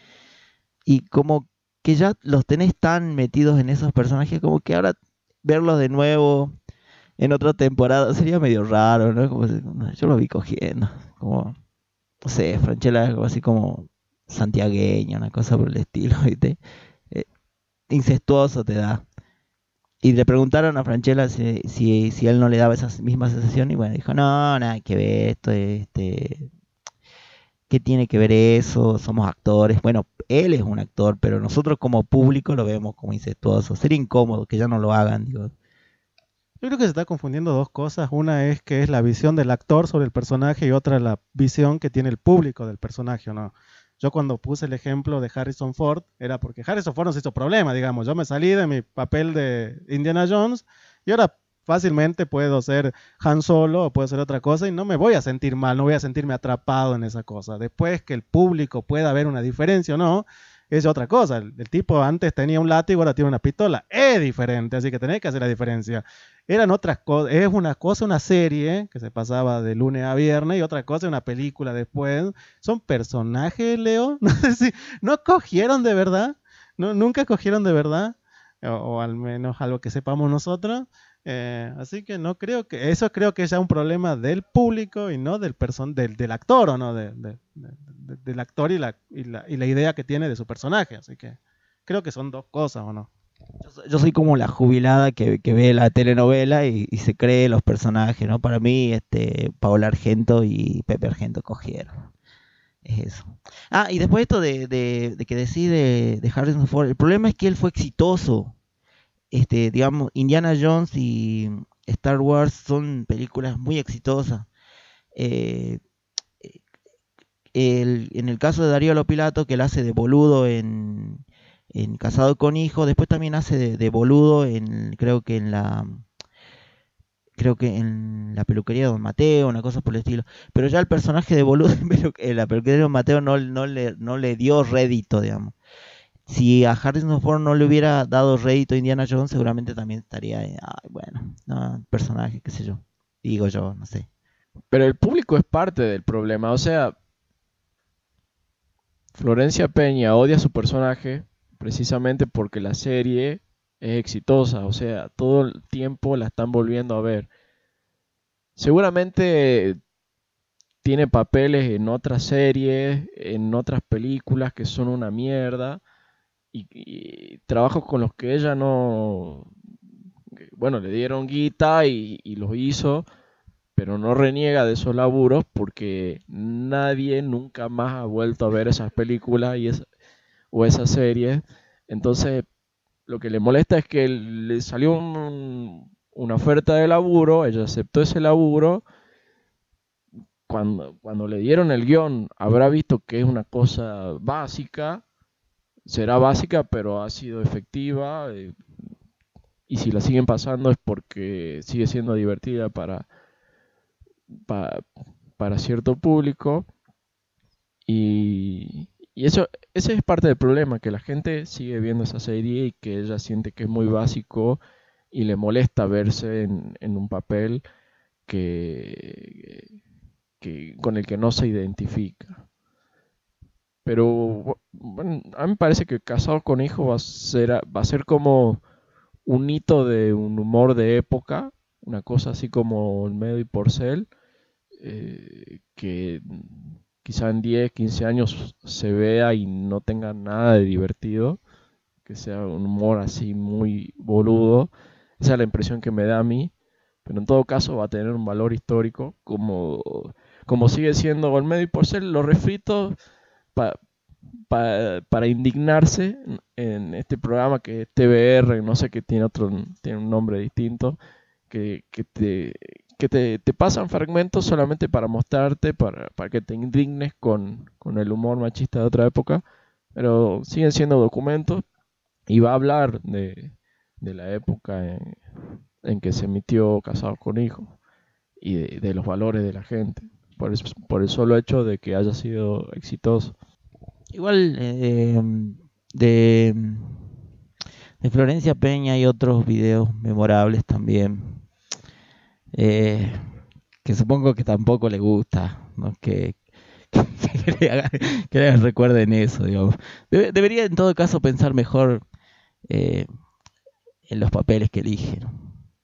Y como que ya los tenés tan metidos en esos personajes, como que ahora verlos de nuevo en otra temporada sería medio raro, ¿no? Como, yo lo vi cogiendo, como, no sé, Francella es algo así como santiagueña, una cosa por el estilo, ¿viste? Eh, incestuoso te da. Y le preguntaron a Francella si, si, si él no le daba esa misma sensación, y bueno, dijo, no, nada que ver, esto, este, ¿qué tiene que ver eso? Somos actores. Bueno, él es un actor, pero nosotros como público lo vemos como incestuoso. Sería incómodo que ya no lo hagan, digo. Yo creo que se está confundiendo dos cosas. Una es que es la visión del actor sobre el personaje y otra la visión que tiene el público del personaje, ¿o no? Yo cuando puse el ejemplo de Harrison Ford era porque Harrison Ford nos hizo problema, digamos. Yo me salí de mi papel de Indiana Jones y ahora fácilmente puedo ser Han Solo o puedo ser otra cosa y no me voy a sentir mal, no voy a sentirme atrapado en esa cosa. Después que el público pueda ver una diferencia o no, es otra cosa. El, el tipo antes tenía un látigo, ahora tiene una pistola. Es diferente, así que tenés que hacer la diferencia. Eran otras cosas. Es una cosa una serie que se pasaba de lunes a viernes y otra cosa una película después. Son personajes, Leo. No sé si no cogieron de verdad. No, nunca cogieron de verdad. O, o al menos algo que sepamos nosotros. Eh, así que no creo que eso creo que es ya un problema del público y no del person del, del actor o no de, de, de, de, del actor y la, y, la, y la idea que tiene de su personaje. Así que creo que son dos cosas o no. Yo soy, yo soy como la jubilada que, que ve la telenovela y, y se cree los personajes, ¿no? Para mí, este, Paola Argento y Pepe Argento cogieron. Es eso. Ah, y después esto de, de, de que decide de Harrison Ford, el problema es que él fue exitoso. Este, digamos, Indiana Jones y Star Wars son películas muy exitosas. Eh, el, en el caso de Darío Lopilato, que él hace de boludo en, en Casado con Hijo, después también hace de, de boludo en, creo que en la, creo que en la peluquería de Don Mateo, una cosa por el estilo. Pero ya el personaje de boludo en la peluquería de Don Mateo no, no, le, no le dio rédito, digamos. Si a Harrison Ford no le hubiera dado rédito a Indiana Jones, seguramente también estaría, eh, ay, bueno, no, personaje, qué sé yo, digo yo, no sé. Pero el público es parte del problema. O sea, Florencia Peña odia a su personaje precisamente porque la serie es exitosa. O sea, todo el tiempo la están volviendo a ver. Seguramente tiene papeles en otras series, en otras películas que son una mierda. Y, y trabajos con los que ella no, bueno, le dieron guita y, y los hizo, pero no reniega de esos laburos porque nadie nunca más ha vuelto a ver esas películas y es, o esas series. Entonces, lo que le molesta es que le salió un, una oferta de laburo, ella aceptó ese laburo. Cuando, cuando le dieron el guión, habrá visto que es una cosa básica. Será básica, pero ha sido efectiva. Eh, y si la siguen pasando es porque sigue siendo divertida para, pa, para cierto público. Y, y eso ese es parte del problema, que la gente sigue viendo esa serie y que ella siente que es muy básico y le molesta verse en, en un papel que, que, con el que no se identifica. Pero bueno, a mí me parece que Casados con Hijos va a ser, va a ser como un hito de un humor de época, una cosa así como Olmedo y Porcel, eh, que quizá en diez, quince años se vea y no tenga nada de divertido, que sea un humor así muy boludo. Esa es la impresión que me da a mí, pero en todo caso va a tener un valor histórico, como, como sigue siendo Olmedo y Porcel, los refritos pa, pa, para indignarse en este programa que es T V R, no sé, que tiene otro, tiene un nombre distinto, que, que te... que te, te pasan fragmentos solamente para mostrarte, para, para que te indignes con, con el humor machista de otra época, pero siguen siendo documentos y va a hablar de, de la época en, en que se emitió Casados con Hijos y de, de los valores de la gente, por, es, por el solo hecho de que haya sido exitoso. Igual eh, de, de Florencia Peña hay otros videos memorables también. Eh, que supongo que tampoco le gusta, ¿no? que, que, que, le hagan, que le recuerden eso, digamos. Debe, debería en todo caso pensar mejor eh, en los papeles que elige, ¿no?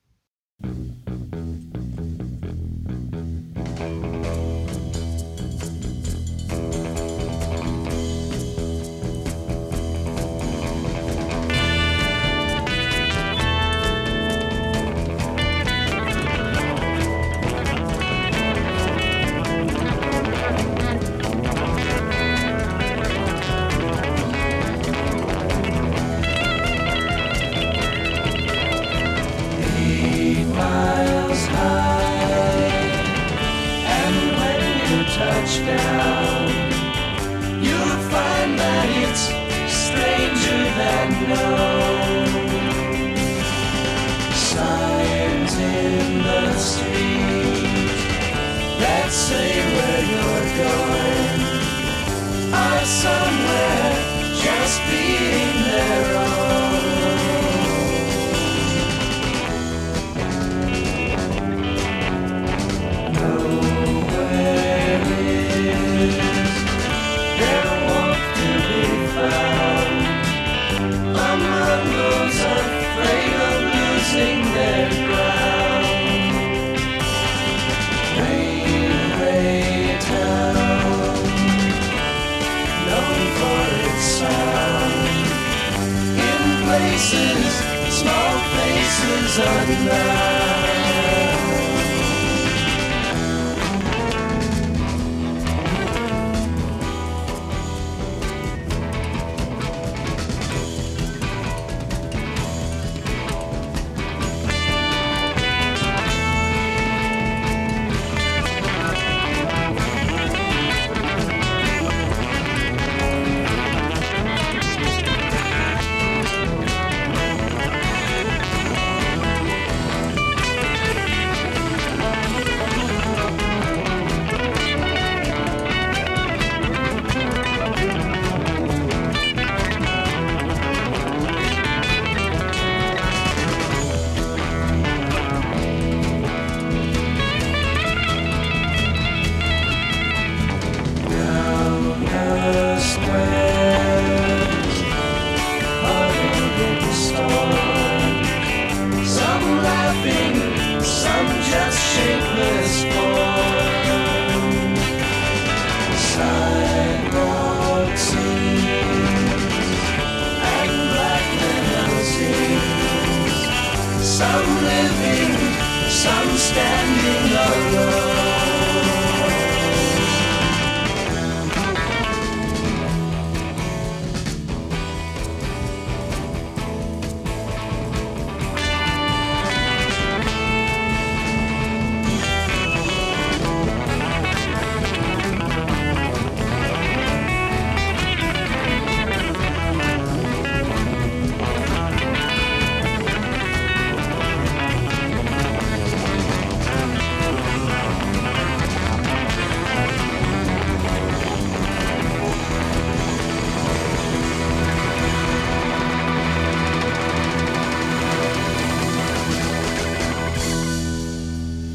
Touchdown, you'll find that it's stranger than known. Signs in the street that say where you're going are somewhere just being their own. Their ground, railway town, known for its sound, in places, small places unknown.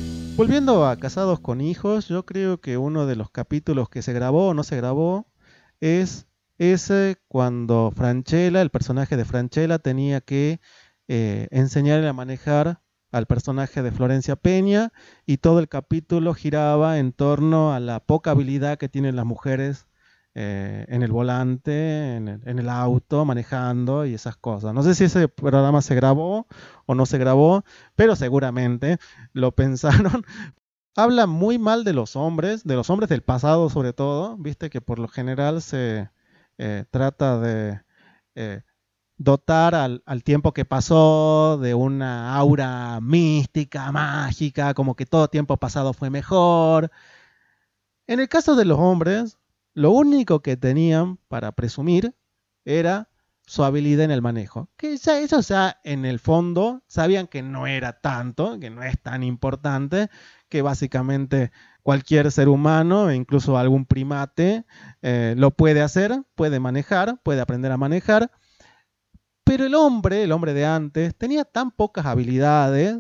Volviendo a Casados con Hijos, yo creo que uno de los capítulos que se grabó o no se grabó es ese cuando Francella, el personaje de Francella, tenía que eh, enseñarle a manejar al personaje de Florencia Peña, y todo el capítulo giraba en torno a la poca habilidad que tienen las mujeres eh, en el volante, en el, en el auto, manejando y esas cosas. No sé si ese programa se grabó o no se grabó, pero seguramente lo pensaron. Habla muy mal de los hombres, de los hombres del pasado sobre todo, viste que por lo general se eh, trata de eh, dotar al, al tiempo que pasó de una aura mística, mágica, como que todo tiempo pasado fue mejor. En el caso de los hombres, lo único que tenían para presumir era su habilidad en el manejo. Que ya ellos ya en el fondo sabían que no era tanto, que no es tan importante, que básicamente cualquier ser humano, incluso algún primate, eh, lo puede hacer, puede manejar, puede aprender a manejar. Pero el hombre, el hombre de antes, tenía tan pocas habilidades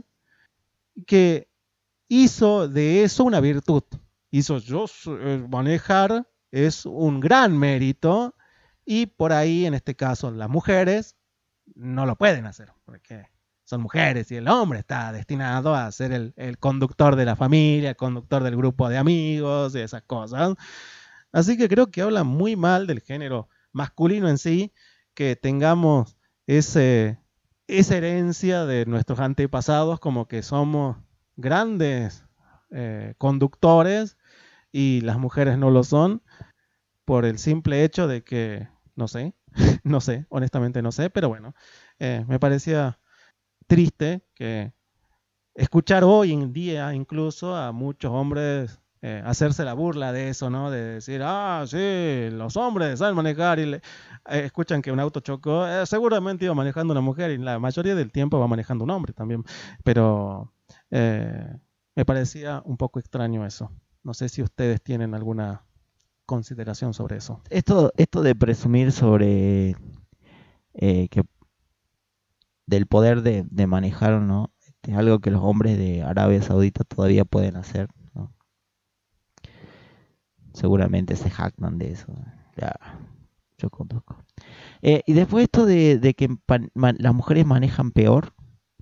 que hizo de eso una virtud. Hizo yo eh, manejar es un gran mérito, y por ahí, en este caso, las mujeres no lo pueden hacer, porque son mujeres y el hombre está destinado a ser el, el conductor de la familia, el conductor del grupo de amigos y esas cosas. Así que creo que habla muy mal del género masculino en sí, que tengamos ese, esa herencia de nuestros antepasados, como que somos grandes eh, conductores y las mujeres no lo son, por el simple hecho de que, no sé, no sé, honestamente no sé, pero bueno, eh, me parecía triste que escuchar hoy en día incluso a muchos hombres eh, hacerse la burla de eso, ¿no? De decir, ah, sí, los hombres saben manejar, y le, eh, escuchan que un auto chocó, eh, seguramente iba manejando una mujer, y la mayoría del tiempo va manejando un hombre también, pero eh, me parecía un poco extraño eso. No sé si ustedes tienen alguna consideración sobre eso. Esto, esto de presumir sobre eh, que del poder de, de manejar, ¿no? Es algo que los hombres de Arabia Saudita todavía pueden hacer, ¿no? Seguramente se jactan de eso. Ya, yo conozco. Eh, y después esto de, de que pan, man, las mujeres manejan peor.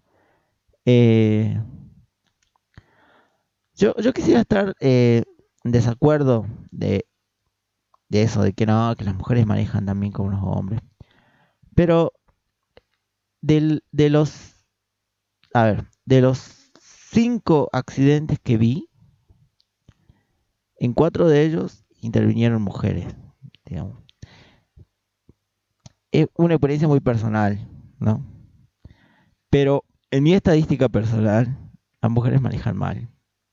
Eh, yo, yo quisiera estar eh, en desacuerdo de, de eso, de que no, que las mujeres manejan también como los hombres. Pero del, de los, a ver, de los cinco accidentes que vi, en cuatro de ellos intervinieron mujeres, digamos. Es una experiencia muy personal, ¿no? Pero en mi estadística personal, las mujeres manejan mal.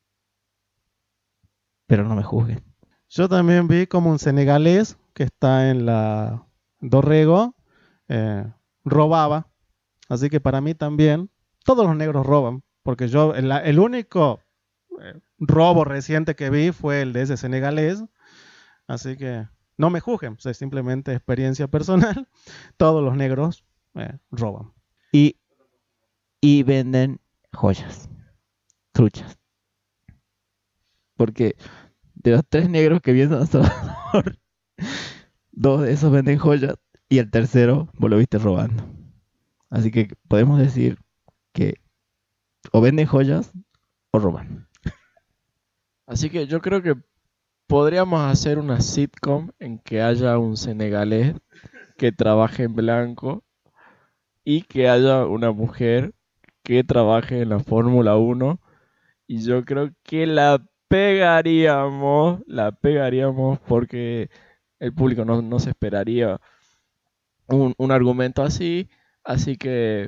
Pero no me juzguen. Yo también vi como un senegalés que está en la Dorrego eh, robaba. Así que para mí también, todos los negros roban. Porque yo, el, el único eh, robo reciente que vi fue el de ese senegalés. Así que no me juzguen, o sea, es simplemente experiencia personal. Todos los negros eh, roban. Y, y venden joyas, truchas. Porque de los tres negros que vi en San Salvador, dos de esos venden joyas y el tercero vos lo viste robando. Así que podemos decir que o venden joyas o roban. Así que yo creo que podríamos hacer una sitcom en que haya un senegalés que trabaje en blanco y que haya una mujer que trabaje en la Fórmula uno, y yo creo que la pegaríamos, la pegaríamos porque el público no, no se esperaría un, un argumento así, así que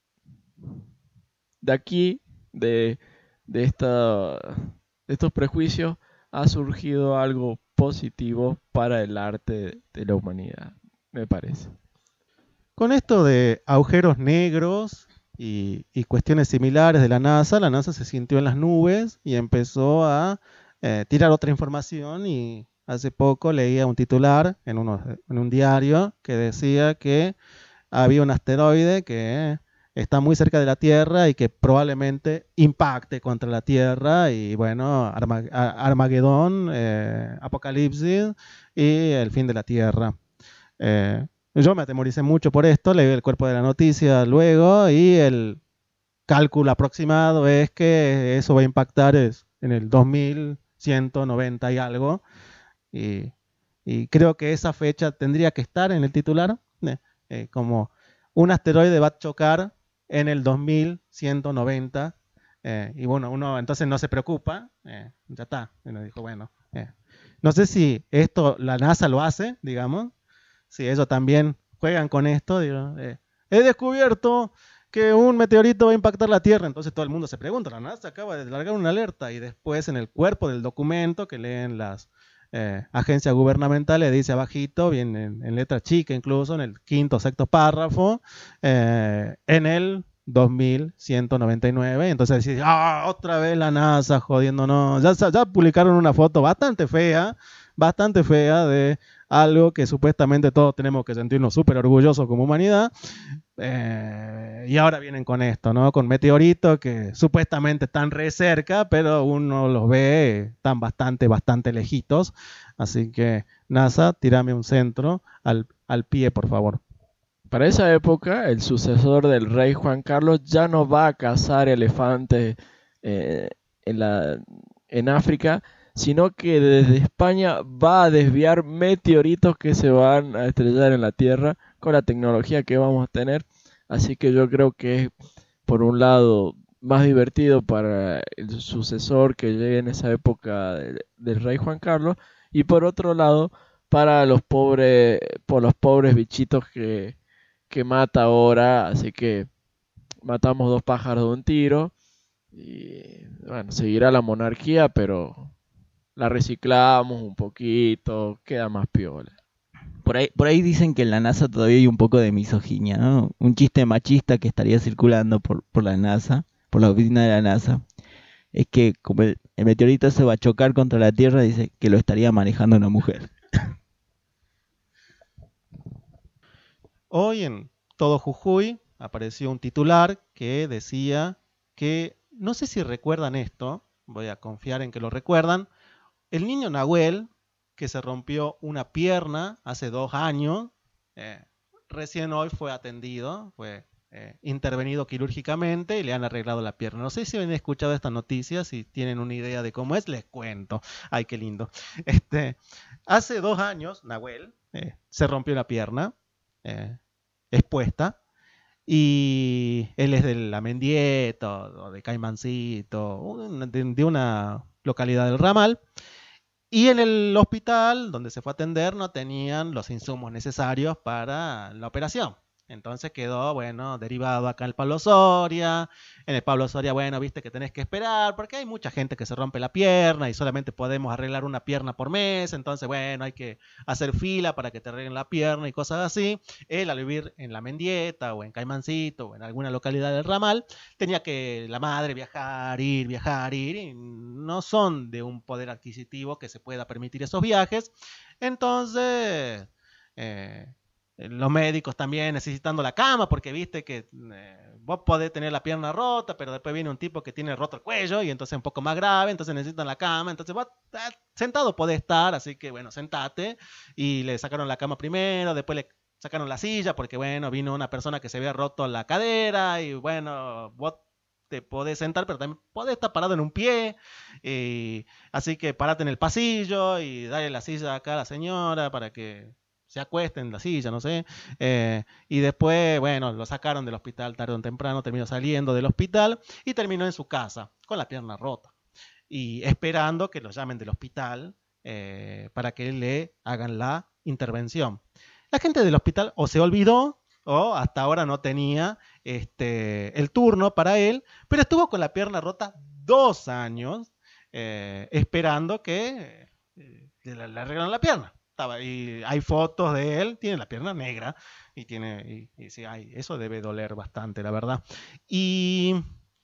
de aquí, de, de, esta, de estos prejuicios, ha surgido algo positivo para el arte de la humanidad, me parece. Con esto de agujeros negros y, y cuestiones similares de la NASA, la NASA se sintió en las nubes y empezó a eh, tirar otra información, y hace poco leía un titular en, uno, en un diario que decía que había un asteroide que está muy cerca de la Tierra y que probablemente impacte contra la Tierra, y bueno, Arma- Armagedón, eh, Apocalipsis, y el fin de la Tierra. Eh, yo me atemoricé mucho por esto, leí el cuerpo de la noticia luego y el cálculo aproximado es que eso va a impactar es en el dos mil ciento noventa y algo, y, y creo que esa fecha tendría que estar en el titular, eh, eh, como un asteroide va a chocar en el dos mil ciento noventa, eh, y bueno, uno entonces no se preocupa, eh, ya está, uno dijo, bueno, eh. no sé si esto la NASA lo hace, digamos, si ellos también juegan con esto, digo, eh, he descubierto que un meteorito va a impactar la Tierra, entonces todo el mundo se pregunta, la NASA acaba de largar una alerta, y después en el cuerpo del documento que leen las eh, agencias gubernamentales dice abajito, viene en, en letra chica incluso, en el quinto o sexto párrafo, eh, en el dos mil ciento noventa y nueve, entonces decís, ah, otra vez la NASA jodiéndonos, ya, ya publicaron una foto bastante fea, bastante fea de algo que supuestamente todos tenemos que sentirnos súper orgullosos como humanidad, eh, y ahora vienen con esto, ¿no? Con meteoritos que supuestamente están re cerca, pero uno los ve, están bastante, bastante lejitos, así que NASA, tirame un centro al, al pie, por favor. Para esa época, el sucesor del rey Juan Carlos ya no va a cazar elefantes eh, en, la, en África, sino que desde España va a desviar meteoritos que se van a estrellar en la Tierra con la tecnología que vamos a tener. Así que yo creo que es, por un lado, más divertido para el sucesor que llegue en esa época del, del rey Juan Carlos, y por otro lado, para los pobres, por los pobres bichitos que, que mata ahora. Así que matamos dos pájaros de un tiro, y bueno, seguirá la monarquía, pero la reciclamos un poquito, queda más piola. Por ahí, por ahí dicen que en la NASA todavía hay un poco de misoginia, ¿no? Un chiste machista que estaría circulando por, por la NASA, por la oficina de la NASA, es que como el, el meteorito se va a chocar contra la Tierra, dice que lo estaría manejando una mujer. Hoy en todo Jujuy apareció un titular que decía que, no sé si recuerdan esto, voy a confiar en que lo recuerdan, el niño Nahuel, que se rompió una pierna hace dos años, eh, recién hoy fue atendido, fue eh, intervenido quirúrgicamente y le han arreglado la pierna. No sé si han escuchado esta noticia, si tienen una idea de cómo es, les cuento. Ay, qué lindo. Este, hace dos años, Nahuel eh, se rompió la pierna, eh, expuesta, y él es de La Mendieta o de Caimancito, de, de una localidad del Ramal. Y en el hospital donde se fue a atender no tenían los insumos necesarios para la operación. Entonces quedó, bueno, derivado acá al Pablo Soria. En el Pablo Soria, bueno, viste que tenés que esperar porque hay mucha gente que se rompe la pierna y solamente podemos arreglar una pierna por mes. Entonces, bueno, hay que hacer fila para que te arreglen la pierna y cosas así. Él, al vivir en La Mendieta o en Caimancito o en alguna localidad del Ramal, tenía que la madre viajar, ir, viajar, ir. Y no son de un poder adquisitivo que se pueda permitir esos viajes. Entonces... Eh, los médicos también necesitando la cama, porque viste que eh, vos podés tener la pierna rota, pero después viene un tipo que tiene roto el cuello y entonces es un poco más grave, entonces necesitan la cama, entonces vos eh, sentado podés estar, así que bueno, sentate, y le sacaron la cama primero, después le sacaron la silla, porque bueno, vino una persona que se había roto la cadera, y bueno, vos te podés sentar, pero también podés estar parado en un pie, y, así que parate en el pasillo y dale la silla acá a la señora para que se acuesta en la silla, no sé, eh, y después, bueno, lo sacaron del hospital tarde o temprano, terminó saliendo del hospital y terminó en su casa con la pierna rota y esperando que lo llamen del hospital eh, para que le hagan la intervención. La gente del hospital o se olvidó o hasta ahora no tenía este, el turno para él, pero estuvo con la pierna rota dos años eh, esperando que eh, le, le arreglaran la pierna. Y hay fotos de él, tiene la pierna negra y tiene y, y sí, ay, eso debe doler bastante, la verdad. Y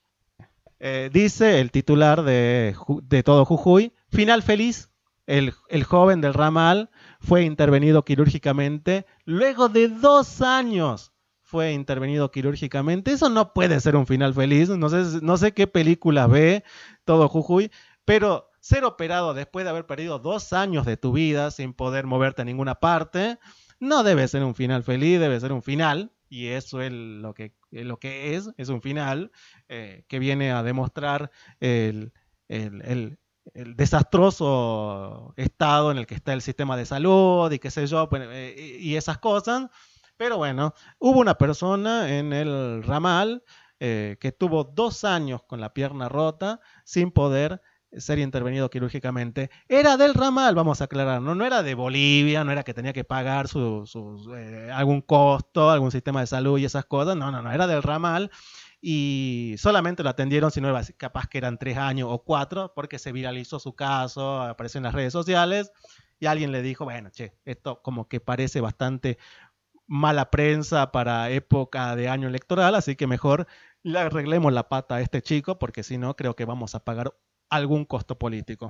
eh, dice el titular de, de todo Jujuy, final feliz, el, el joven del Ramal fue intervenido quirúrgicamente luego de dos años. Fue intervenido quirúrgicamente. Eso no puede ser un final feliz. No sé, no sé qué película ve todo Jujuy, pero ser operado después de haber perdido dos años de tu vida sin poder moverte a ninguna parte, no debe ser un final feliz, debe ser un final, y eso es lo que, es lo que es, es un final eh, que viene a demostrar el, el, el, el desastroso estado en el que está el sistema de salud y qué sé yo, pues, eh, y esas cosas. Pero bueno, hubo una persona en el ramal eh, que tuvo dos años con la pierna rota sin poder ser intervenido quirúrgicamente. Era del ramal, vamos a aclarar, no, no era de Bolivia, no era que tenía que pagar su, su, eh, algún costo, algún sistema de salud y esas cosas, no, no, no, era del ramal y solamente lo atendieron, si no era capaz que eran tres años o cuatro, porque se viralizó su caso, apareció en las redes sociales y alguien le dijo, bueno, che, esto como que parece bastante mala prensa para época de año electoral, así que mejor le arreglemos la pata a este chico, porque si no creo que vamos a pagar algún costo político.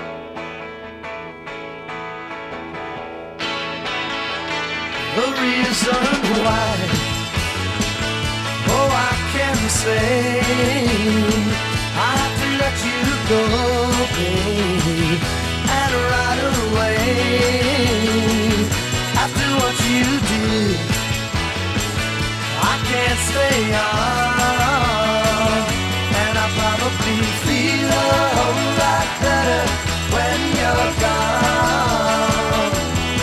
The reason why, oh, I can say I have to let you go, babe, and right away. After what you did, I can't stay on, and I probably feel a whole lot better when you're gone.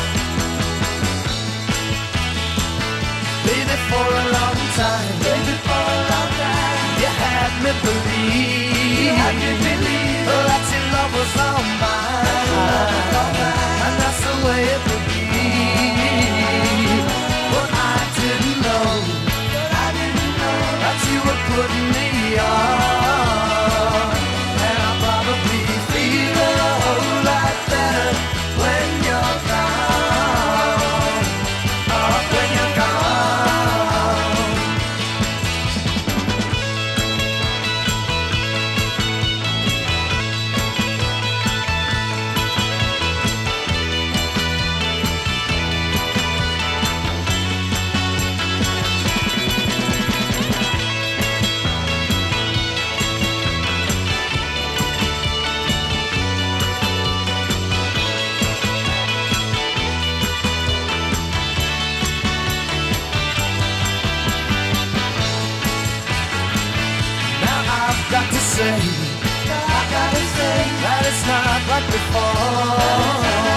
Baby, for a long time, baby, for a long time, you had me believe, you had me believe that your love was all mine, and that's the way it would be. But I didn't know, I didn't know that you were putting me on, and I probably feel a whole lot better when you're gone, oh, when you're gone. Got to say, I gotta say that it's not like before.